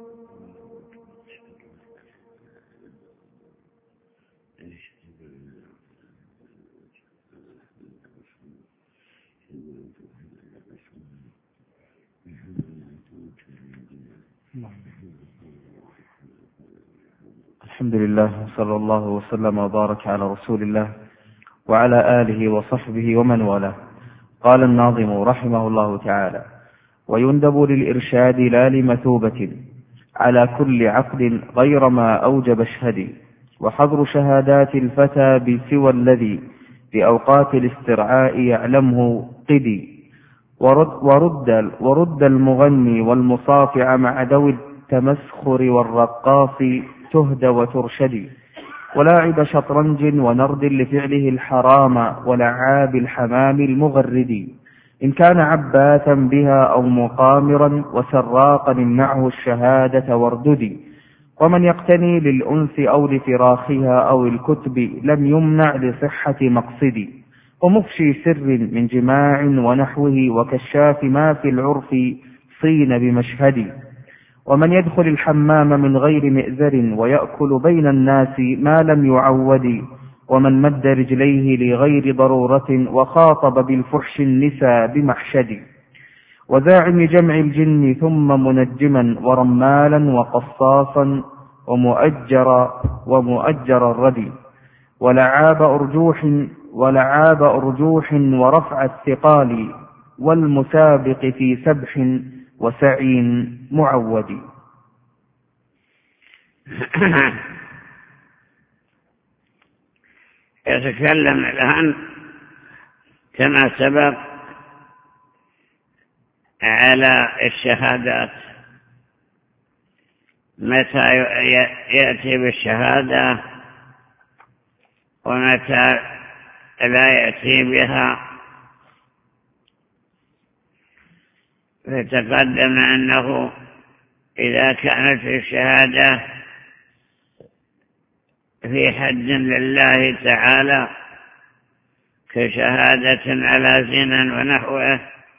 الحمد لله، صلى الله وسلم وبارك على رسول الله وعلى آله وصحبه ومن والاه. قال الناظم رحمه الله تعالى: ويندب للإرشاد لا لمثوبة على كل عقد غير ما أوجب اشهدي. وحظر شهادات الفتى بسوى الذي في أوقات الاسترعاء يعلمه قدي. ورد المغني والمصافع مع ذوي التمسخر والرقاص تهدى وترشدي. ولاعب شطرنج ونرد لفعله الحرام ولعاب الحمام المغرد. إن كان عباثا بها أو مقامرا وسراقا امنعه الشهادة وارددي. ومن يقتني للأنس أو لفراخها أو الكتب لم يمنع لصحة مقصدي. ومفشي سر من جماع ونحوه وكشاف ما في العرف صين بمشهدي. ومن يدخل الحمام من غير مئذر ويأكل بين الناس ما لم يعود. ومن مد رجليه لغير ضرورة وخاطب بالفحش النساء بمحشد. وزاعم جمع الجن ثم منجما ورمالا وقصاصا ومؤجر الردي. ولعاب أرجوح ورفع الثقال والمسابق في سبح وسعي معود. يتكلم الآن كما سبق على الشهادات، متى يأتي بالشهادة ومتى لا يأتي بها. فتقدم أنه إذا كانت الشهادة في حد لله تعالى كشهادة على زنا ونحوه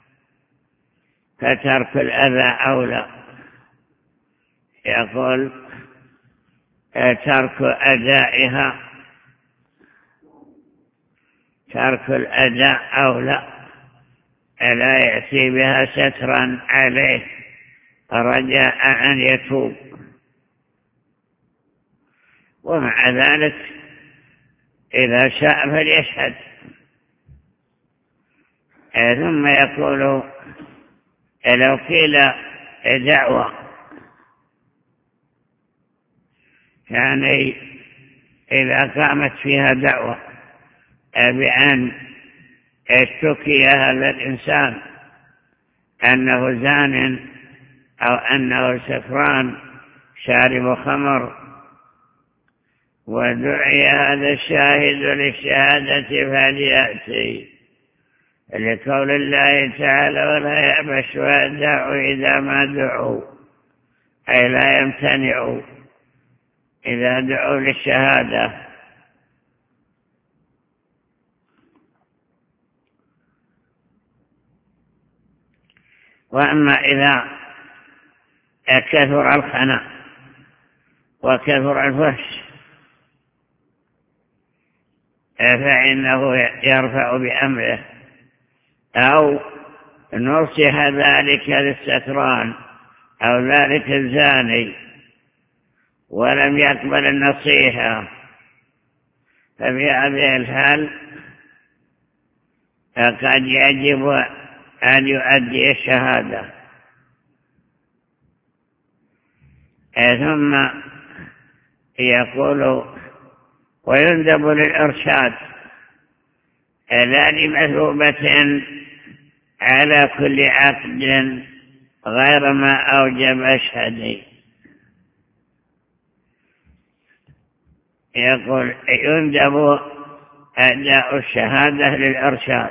فترك الأذى أولى. يقول ترك الأداء أولى، لا يأتي بها سترا عليه رجاء أن يتوب. ومع ذلك إذا شاء فليشهد. ثم يقول لو قيل دعوة، يعني إذا قامت فيها دعوة بأن اشتكي هذا الإنسان أنه زان أو أنه سكران شارب خمر، ودعي هذا الشاهد للشهادة فليأتي، لقول الله تعالى ولا يأبى الشهداء إذا ما دعوا، أي لا يمتنعوا إذا دعوا للشهادة. وأما إذا كثر الخنا وكثر الفحش فإنه يرفع بأمره، أو نصح ذلك للسكران أو ذلك الزاني ولم يقبل النصيحة، ففي هذه الحال قد يجب أن يؤدي الشهادة. ثم يقول ويندب للإرشاد لا لمثوبة على كل عقد غير ما أوجب أشهدي. يقول يندب أداء الشهادة للإرشاد.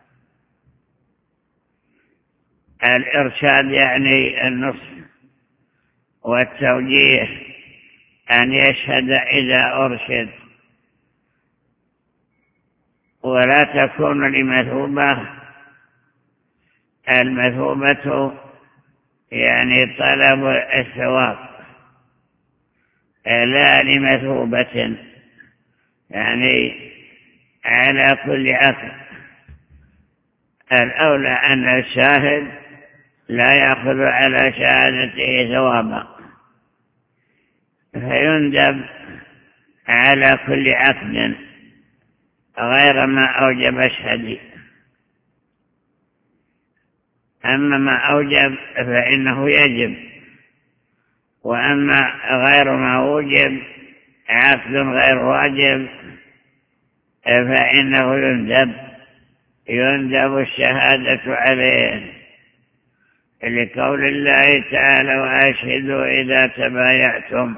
الإرشاد يعني النصح والتوجيه، أن يشهد إذا أرشد، ولا تكون لمثوبة. المثوبة يعني طلب الثواب، لا لمثوبة، يعني على كل عقد. الأولى أن الشاهد لا يأخذ على شهادته ثوابا، فيندب على كل عقد غير ما أوجب أشهدي. أما ما أوجب فإنه يجب، وأما غير ما وجب عقد غير واجب فإنه يندب الشهادة عليه، لقول الله تعالى: وأشهدوا إذا تبايعتم.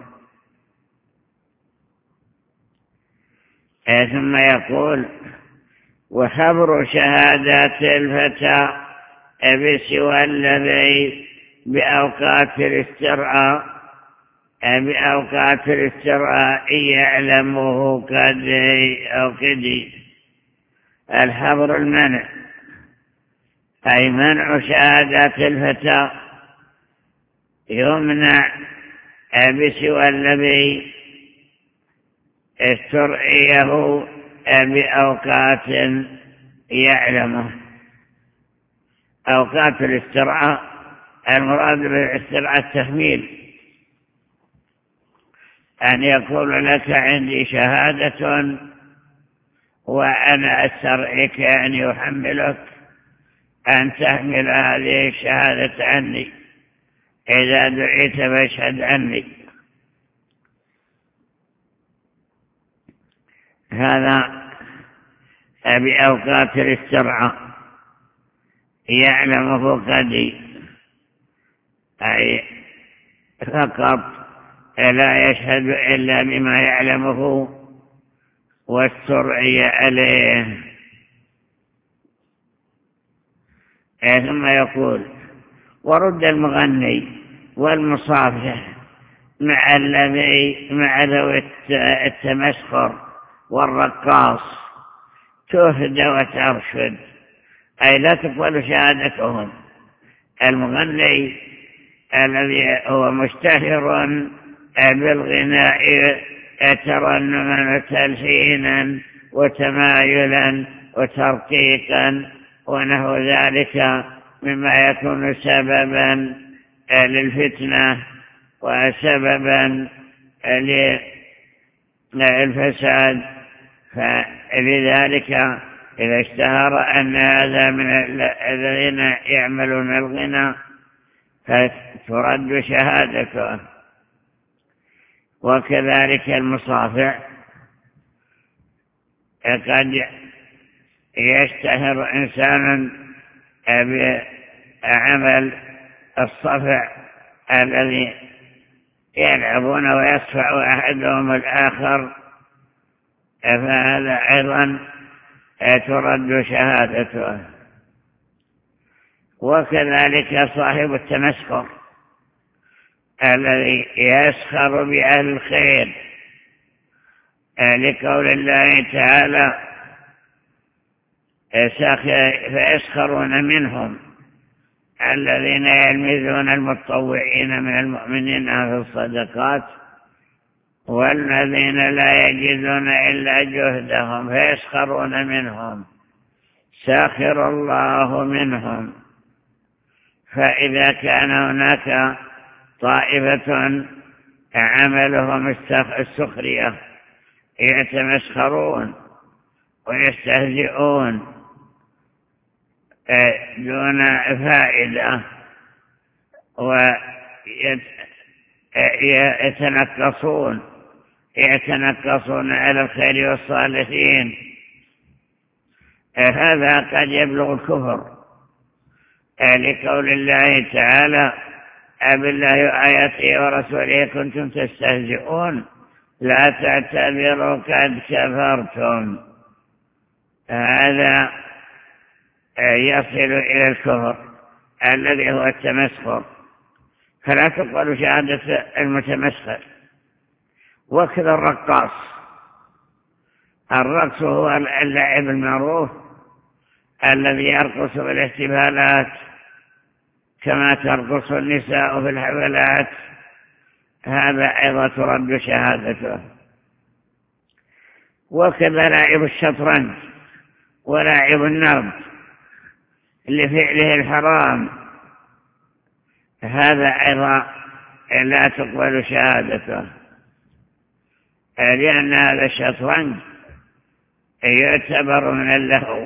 ثم يقول: وخبر شهادات الفتى بسوى الذي بأوقات الاسترعاء يعلمه كدي أو كدي. الحظر المنع، أي منع شهادات الفتى يمنع بسوى الذي استرعيه بأوقات يعلمه. أوقات الاسترعاء المراد بالاسترعاء التحميل، أن يقول لك: عندي شهادة وأنا أسترعيك أن يحملك أن تحمل هذه الشهادة عني، إذا دعيت فاشهد عني. هذا بأوقات الاسترعاء يعلمه كدي، أي فقط لا يشهد إلا بما يعلمه واسترعي عليه. ثم يقول: ورد المغني والمصافح مع ذوي التمسخر والرقاص تهدى وترشد، أي لا تقبل شهادتهم. المغني الذي هو مشتهر بالغناء ترنما وتلحينا وتمايلا وترقيقا ونحو ذلك مما يكون سببا للفتنة وسببا للفساد. فلذلك إذا اشتهر أن هذا من الذين يعملون الغنى فترد شهادته. وكذلك المصافع، قد يشتهر إنسان بعمل الصفع الذي يلعبون ويصفع أحدهم الآخر، فهذا أيضا ترد شهادته. وكذلك صاحب التمسخر الذي يسخر بأهل الخير، لقول الله تعالى: فيسخرون منهم الذين يلمزون المتطوعين من المؤمنين في الصدقات والذين لا يجدون إلا جهدهم فيسخرون منهم ساخر الله منهم. فإذا كان هناك طائفة عملهم السخرية يتمسخرون ويستهزئون دون فائدة ويتنكصون على الخير والصالحين، هذا قد يبلغ الكفر، لقول الله تعالى: أبالله وآياته ورسوله كنتم تستهزئون لا تعتذروا قد كفرتم. هذا يصل إلى الكفر الذي هو التمسخر، فلا تقبل شهادة المتمسخر. وكذا الرقاص، الرقص هو اللعب المعروف الذي يرقص بالاحتفالات كما ترقص النساء في الحفلات، هذا أيضا ترد شهادته. وكذا لاعب الشطرنج ولاعب النرد لفعله الحرام، هذا أيضا لا تقبل شهادته، لأن هذا الشطرنج يعتبر من اللهو.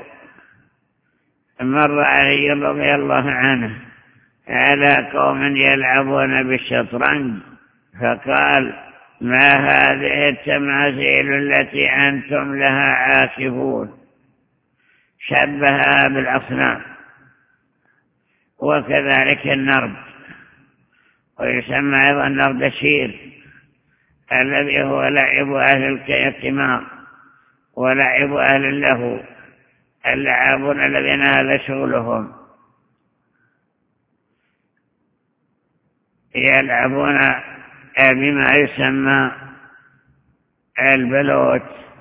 مر علي رضي الله عنه على قوم يلعبون بالشطرنج فقال: ما هذه التماثيل التي أنتم لها عاكفون؟ شبهها بالأصنام. وكذلك النرد، ويسمى أيضا نردشير، الذي هو لعب أهل القمار ولعب أهل اللهو، اللعابون الذين هذا شغلهم، يلعبون بما يسمى البلوت،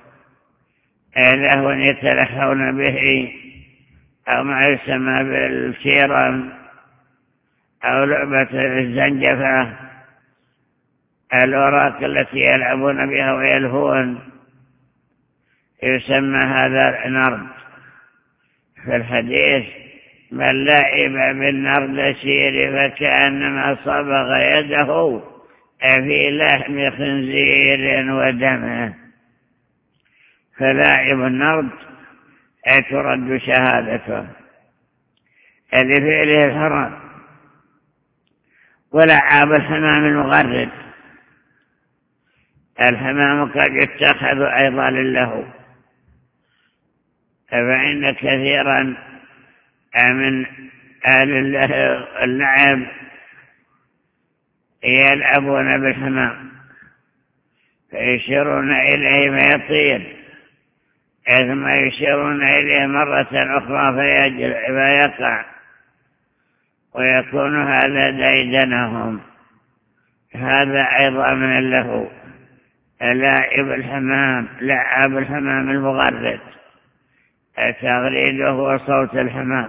لهو يتلهون به، أو ما يسمى بالشيرم، أو لعبة الزنجفة، الأوراق التي يلعبون بها ويلهون، يسمى هذا نرد. في الحديث: من لعب بالنردشير فكأنما صبغ يده في لحم خنزير ودمه. فلاعب النرد ترد شهادته لفعله الحرام. ولعاب الحمام المغرد، الحمام قد يتخذ أيضا له، فإن كثيرا من أهل اللعب يلعبون بالحمام، فيشيرون إليه فيطير، ثم يشيرون إليه مرة أخرى فيقع، ويكون هذا ديدنهم. هذا أيضا من اللهو، لاعب الحمام، لعاب الحمام المغرد، تغريده هو صوت الحمام.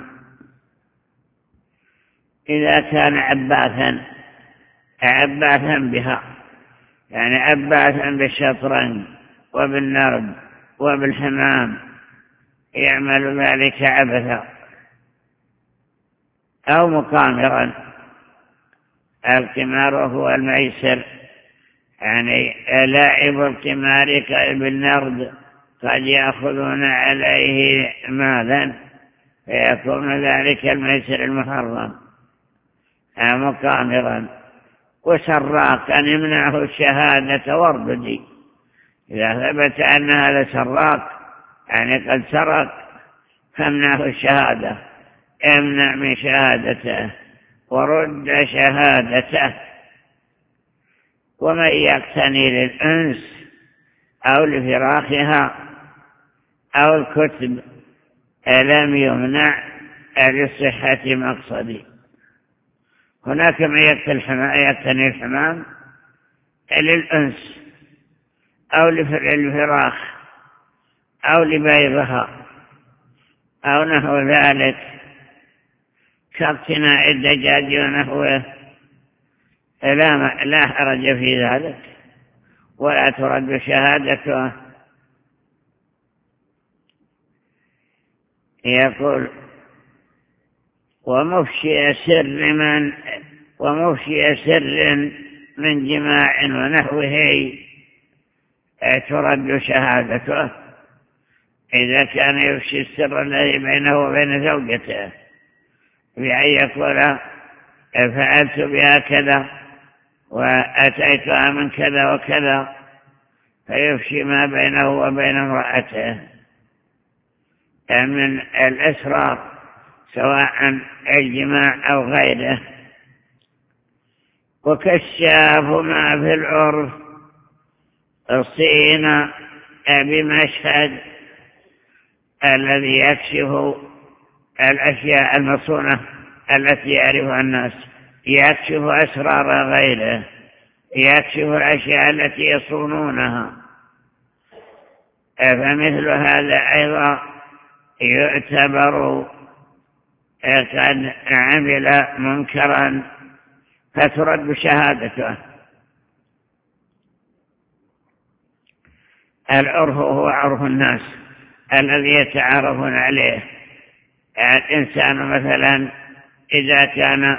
إذا كان عباثا بها، يعني عباثا بالشطرنج وبالنرد وبالحمام، يعمل ذلك عبثا. أو مقامرا، القمار هو الميسر، يعني لاعب القمار بالنرد قد يأخذون عليه مالا، فيكون ذلك الميسر المحرم. مقامرا. وسراقا يمنعه الشهادة واربدي، إذا ثبت أن هذا سراق يعني قد سرق فامنعه الشهادة، امنع من شهادته ورد شهادته. ومن يقتني للأنس أو لفراخها أو الكتب لم يمنع لصحة مقصدي. هناك من يقتني الحمام للأنس أو للفراخ أو لبيضها أو نحو ذلك، كاقتناء الدجاج ونحوه، لا حرج في ذلك، ولا ترد شهادته. يقول: ومفشي سر من جماع ونحوه ترد شهادته، إذا كان يفشي السر الذي بينه وبين زوجته، بأن يقول: فعلت بها كذا وأتيتها من كذا وكذا، فيفشي ما بينه وبين امرأته من الأسرار، سواء الجماع أو غيره. وكشاف ما في العرف الصين بمشهد، الذي يكشف الأشياء المصونة التي يعرفها الناس، يكشف أسرار غيره، يكشف الأشياء التي يصونونها. فمثل هذا أيضا يعتبر قد عمل منكرا فترد شهادته. العرف هو عرف الناس الذي يتعارفون عليه. الإنسان مثلا إذا كان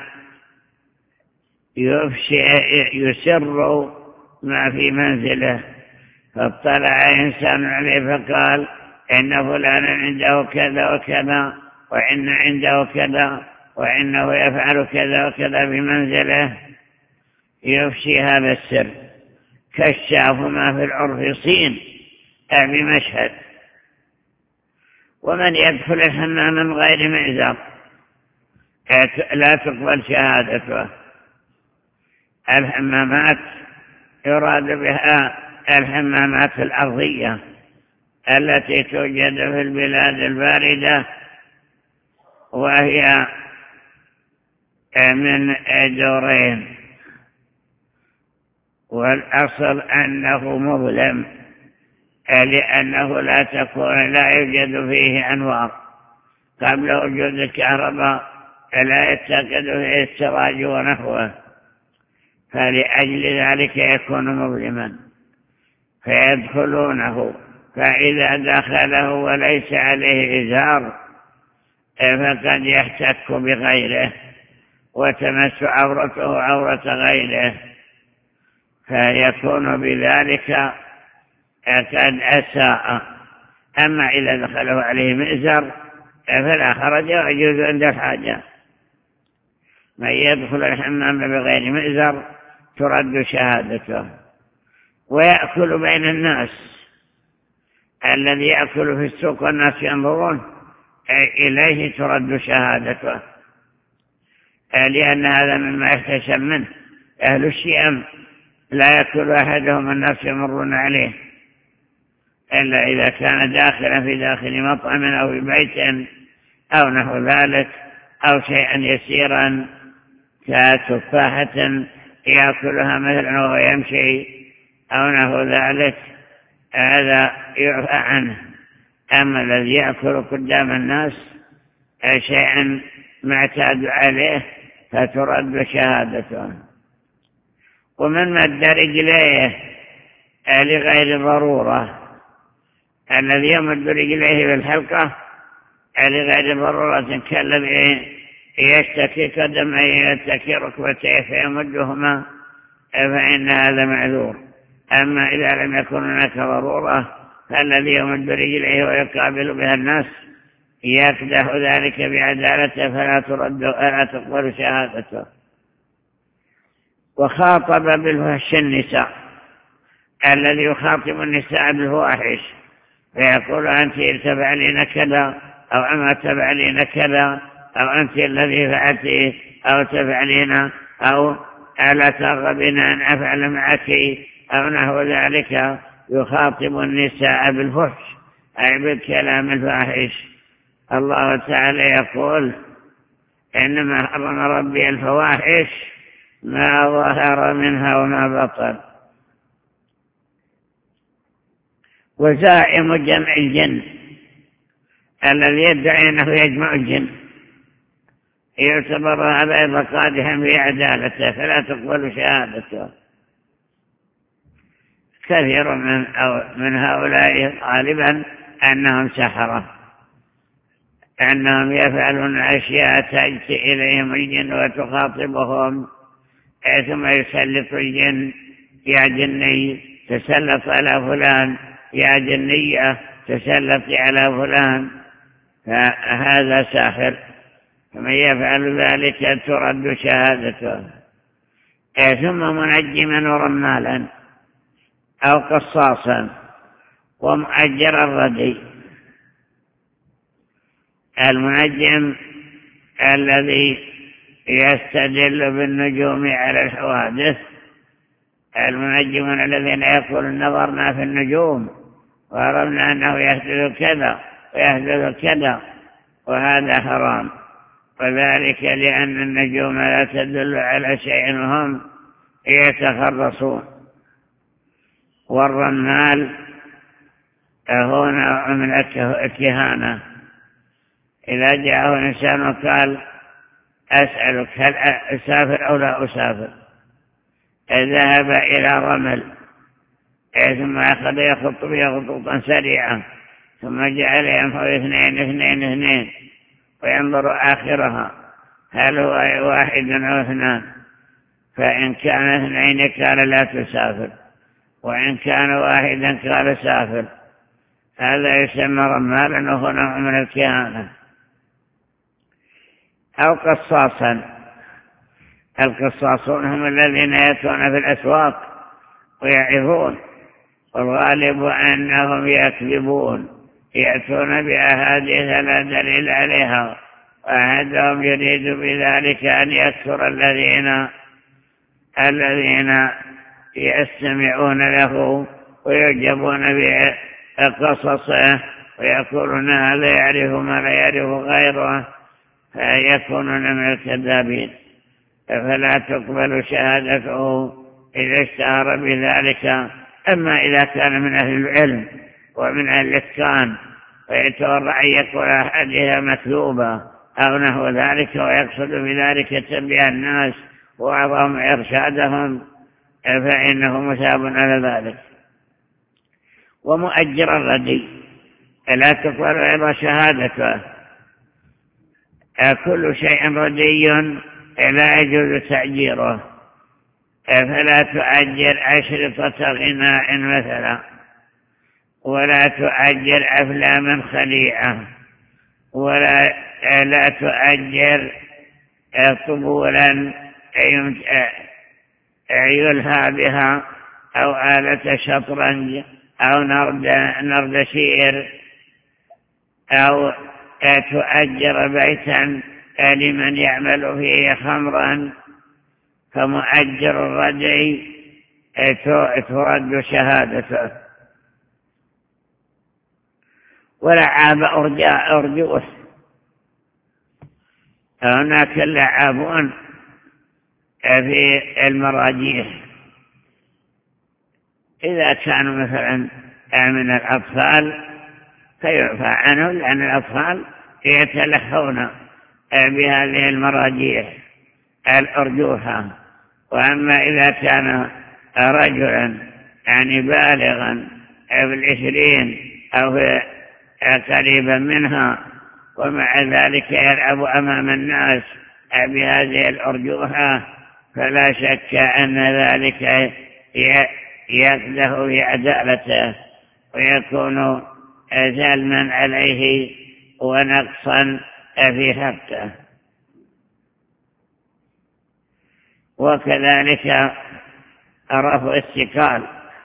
يسر ما في منزله، فاطلع إنسان عليه فقال: إن فلانا عنده كذا وكذا، وإن عنده كذا، وإنه يفعل كذا وكذا بمنزله، يفشي هذا السر. كشاف ما في العرف صين بمشهد. ومن يدخل الحمام من غير مئزر لا تقبل شهادته. الحمامات يراد بها الحمامات الأرضية التي توجد في البلاد الباردة، وهي من دورين، والأصل أنه مظلم لأنه لا يوجد فيه أنوار. قبل وجود الكهرباء لا يتقد فيه السراج ونحوه، فلأجل ذلك يكون مظلما فيدخلونه. فإذا دخله وليس عليه إزار فقد يحتك بغيره وتمس عورته عورة غيره، فيكون بذلك قد أساء. أما إذا دخله عليه مئزر فلا حرج ويجوز عند الحاجة. من يدخل الحمام بغير مئزر ترد شهادته. ويأكل بين الناس، الذي يأكل في السوق والناس ينظرون إليه ترد شهادته، لأن هذا مما يحتشم منه أهل الشيم. لا يأكل أحدهم الناس يمرون عليه إلا إذا كان داخلا في داخل مطعم أو في بيت أو نحو ذلك، أو شيئا يسيرا كتفاحة يأكلها مثلا وهو يمشي أو نحو ذلك، هذا يعفى عنه. أما الذي يأكل قدام الناس شيئا معتاد عليه فترد شهادته. ومن مد رجليه لغير ضرورة، الذي يمد رجليه بالحلقة لغير ضرورة كالذي يشتكي قدمه يشتكي ركبتيه فيمدهما، فإن هذا معذور. أما إذا لم يكن هناك ضرورة فالذي يمد رجليه ويقابل بها الناس يقدح ذلك بعدالته فلا تقبل شهادته. وخاطب بالفحش النساء، الذي يخاطب النساء بالفواحش فيقول أنت تفعلين كذا، أو أما تفعلين كذا، أو أنت الذي فعلت أو تفعلين، أو ألا ترغبين أن أفعل معك أو نحو ذلك. يخاطب النساء بالفحش أي بالكلام الفاحش. الله تعالى يقول إنما حرم ربي الفواحش ما ظهر منها وما بطن. وزائم جمع الجن، الذي يدعي أنه يجمع الجن يعتبر هذا قادحا في عدالته فلا تقبل شهادته. كثير من هؤلاء غالبا أنهم سحرة، أنهم يفعلون أشياء تأتي إليهم الجن وتخاطبهم، ثم يسلط الجن يا جني تسلط على فلان، يا جنية تسلط على فلان، فهذا ساحر. فمن يفعل ذلك ترد شهادته. ثم منجما ورمالا أو قصاصا ومؤجر الردي. المنجم الذي يستدل بالنجوم على الحوادث، المنجمون الذين يقولون نظرنا في النجوم ورمنا أنه يحدث كذا ويحدث كذا، وهذا حرام. وذلك لأن النجوم لا تدل على شيء وهم يتخرصون. والرمال هو نوع من الكهانة. إذا جاءه إنسان وقال أسألك هل أسافر أو لا أسافر، ذهب إلى رمل ثم أخذ يخط بها خطوطا سريعة، ثم جعل ينفذ 2 2 2 وينظر آخرها هل هو 1 أو 2. فإن كان 2 قال لا تسافر، وإن كان 1 قال سافر. هذا يسمى رمالا وهو نوع من الكهانة. أو قصاصا، القصاصون هم الذين يأتون في الأسواق ويعظون، والغالب أنهم يكذبون، يأتون بأحاديث لا دليل عليها، وأحدهم يريد بذلك أن يكثر الذين يستمعون له ويعجبون بقصصه، ويقولون هذا يعرف ما لا يعرف غيره، فيكونون من الكذابين. فلا تقبل شهادته إذا اشتهر بذلك. أما إذا كان من أهل العلم ومن أهل الإتقان ويتورع أن يكون أحدها مكذوبة أو نحو ذلك، ويقصد بذلك تنبيه الناس وعظهم إرشادهم، فإنه مثاب على ذلك. ومؤجر الردي لا تقبل أيضا شهادته. كل شيء ردي لا يجوز تأجيره، فلا تؤجر أشرطة غناء مثلا، ولا تؤجر أفلاما خليعة، ولا تؤجر طبولا يلهى بها، أو آلة شطرنج، أو نرد شير، أو تؤجر بيتا لمن يعمل فيه خمرا، فمؤجر الردي ترد شهادته. ولعاب أرجوه، هناك اللعابون في المراجيح إذا كانوا مثلا من الأطفال فيعفى عنهم، لأن الأطفال يتلهون بهذه المراجيح الأرجوحة. وأما إذا كان رجلا يعني بالغا في 20 أو قريبا منها، ومع ذلك يلعب أمام الناس بهذه الأرجوحة، فلا شك أن ذلك يقده في عدالته، ويكون ظلما عليه ونقصا في حقه. وكذلك رفع الثقال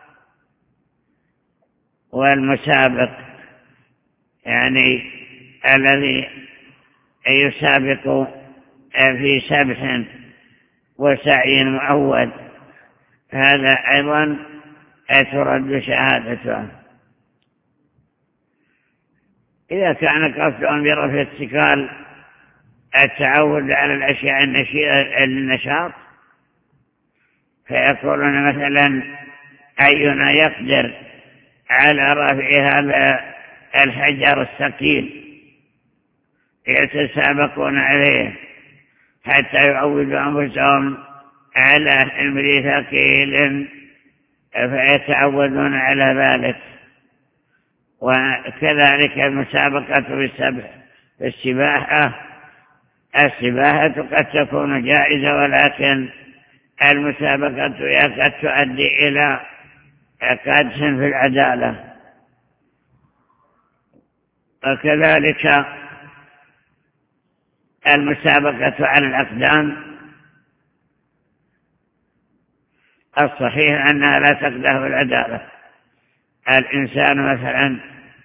والمسابق، يعني الذي يسابق في سبح وسعي معود، هذا أيضا ترد شهادته. إذا كان قصدهم برفع الثقال التعود على الأشياء النشاط، فيقولون مثلا أينا يقدر على رفع هذا الحجر الثقيل، يتسابقون عليه حتى يعودوا أنفسهم على حمل ثقيل، فيتعودون على ذلك. وكذلك المسابقة بالسبح. السباحة قد تكون جائزة، ولكن المسابقة قد تؤدي إلى قدح في العدالة. وكذلك المسابقة على الأقدام، الصحيح أنها لا تقدح في العدالة. الإنسان مثلا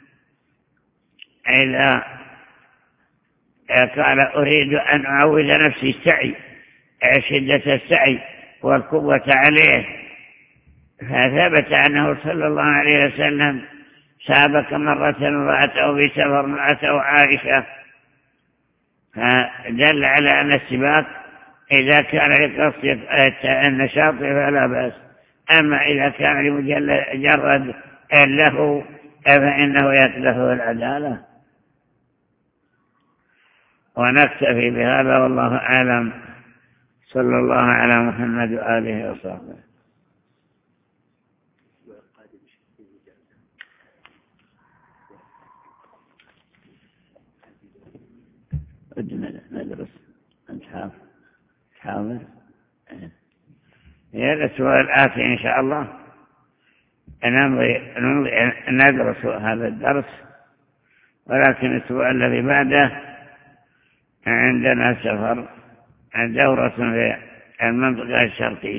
إذا قال أريد أن أعود نفسي السعي، شدة السعي والقوة عليه، فثبت أنه صلى الله عليه وسلم سابق مرة امرأته في سفر امرأته عائشة، فدل على أن السباق إذا كان لقصد النشاط فلا بأس، أما إذا كان لمجرد له فإنه يكله العدالة. ونكتفي بهذا والله أعلم. صلى الله على محمد وآله وصحبه. ندرس حاضر. هذا السؤال الآتي إن شاء الله ندرس هذا الدرس، ولكن الأسبوع الذي بعده عندنا سفر، دورة في المنطقة الشرقية.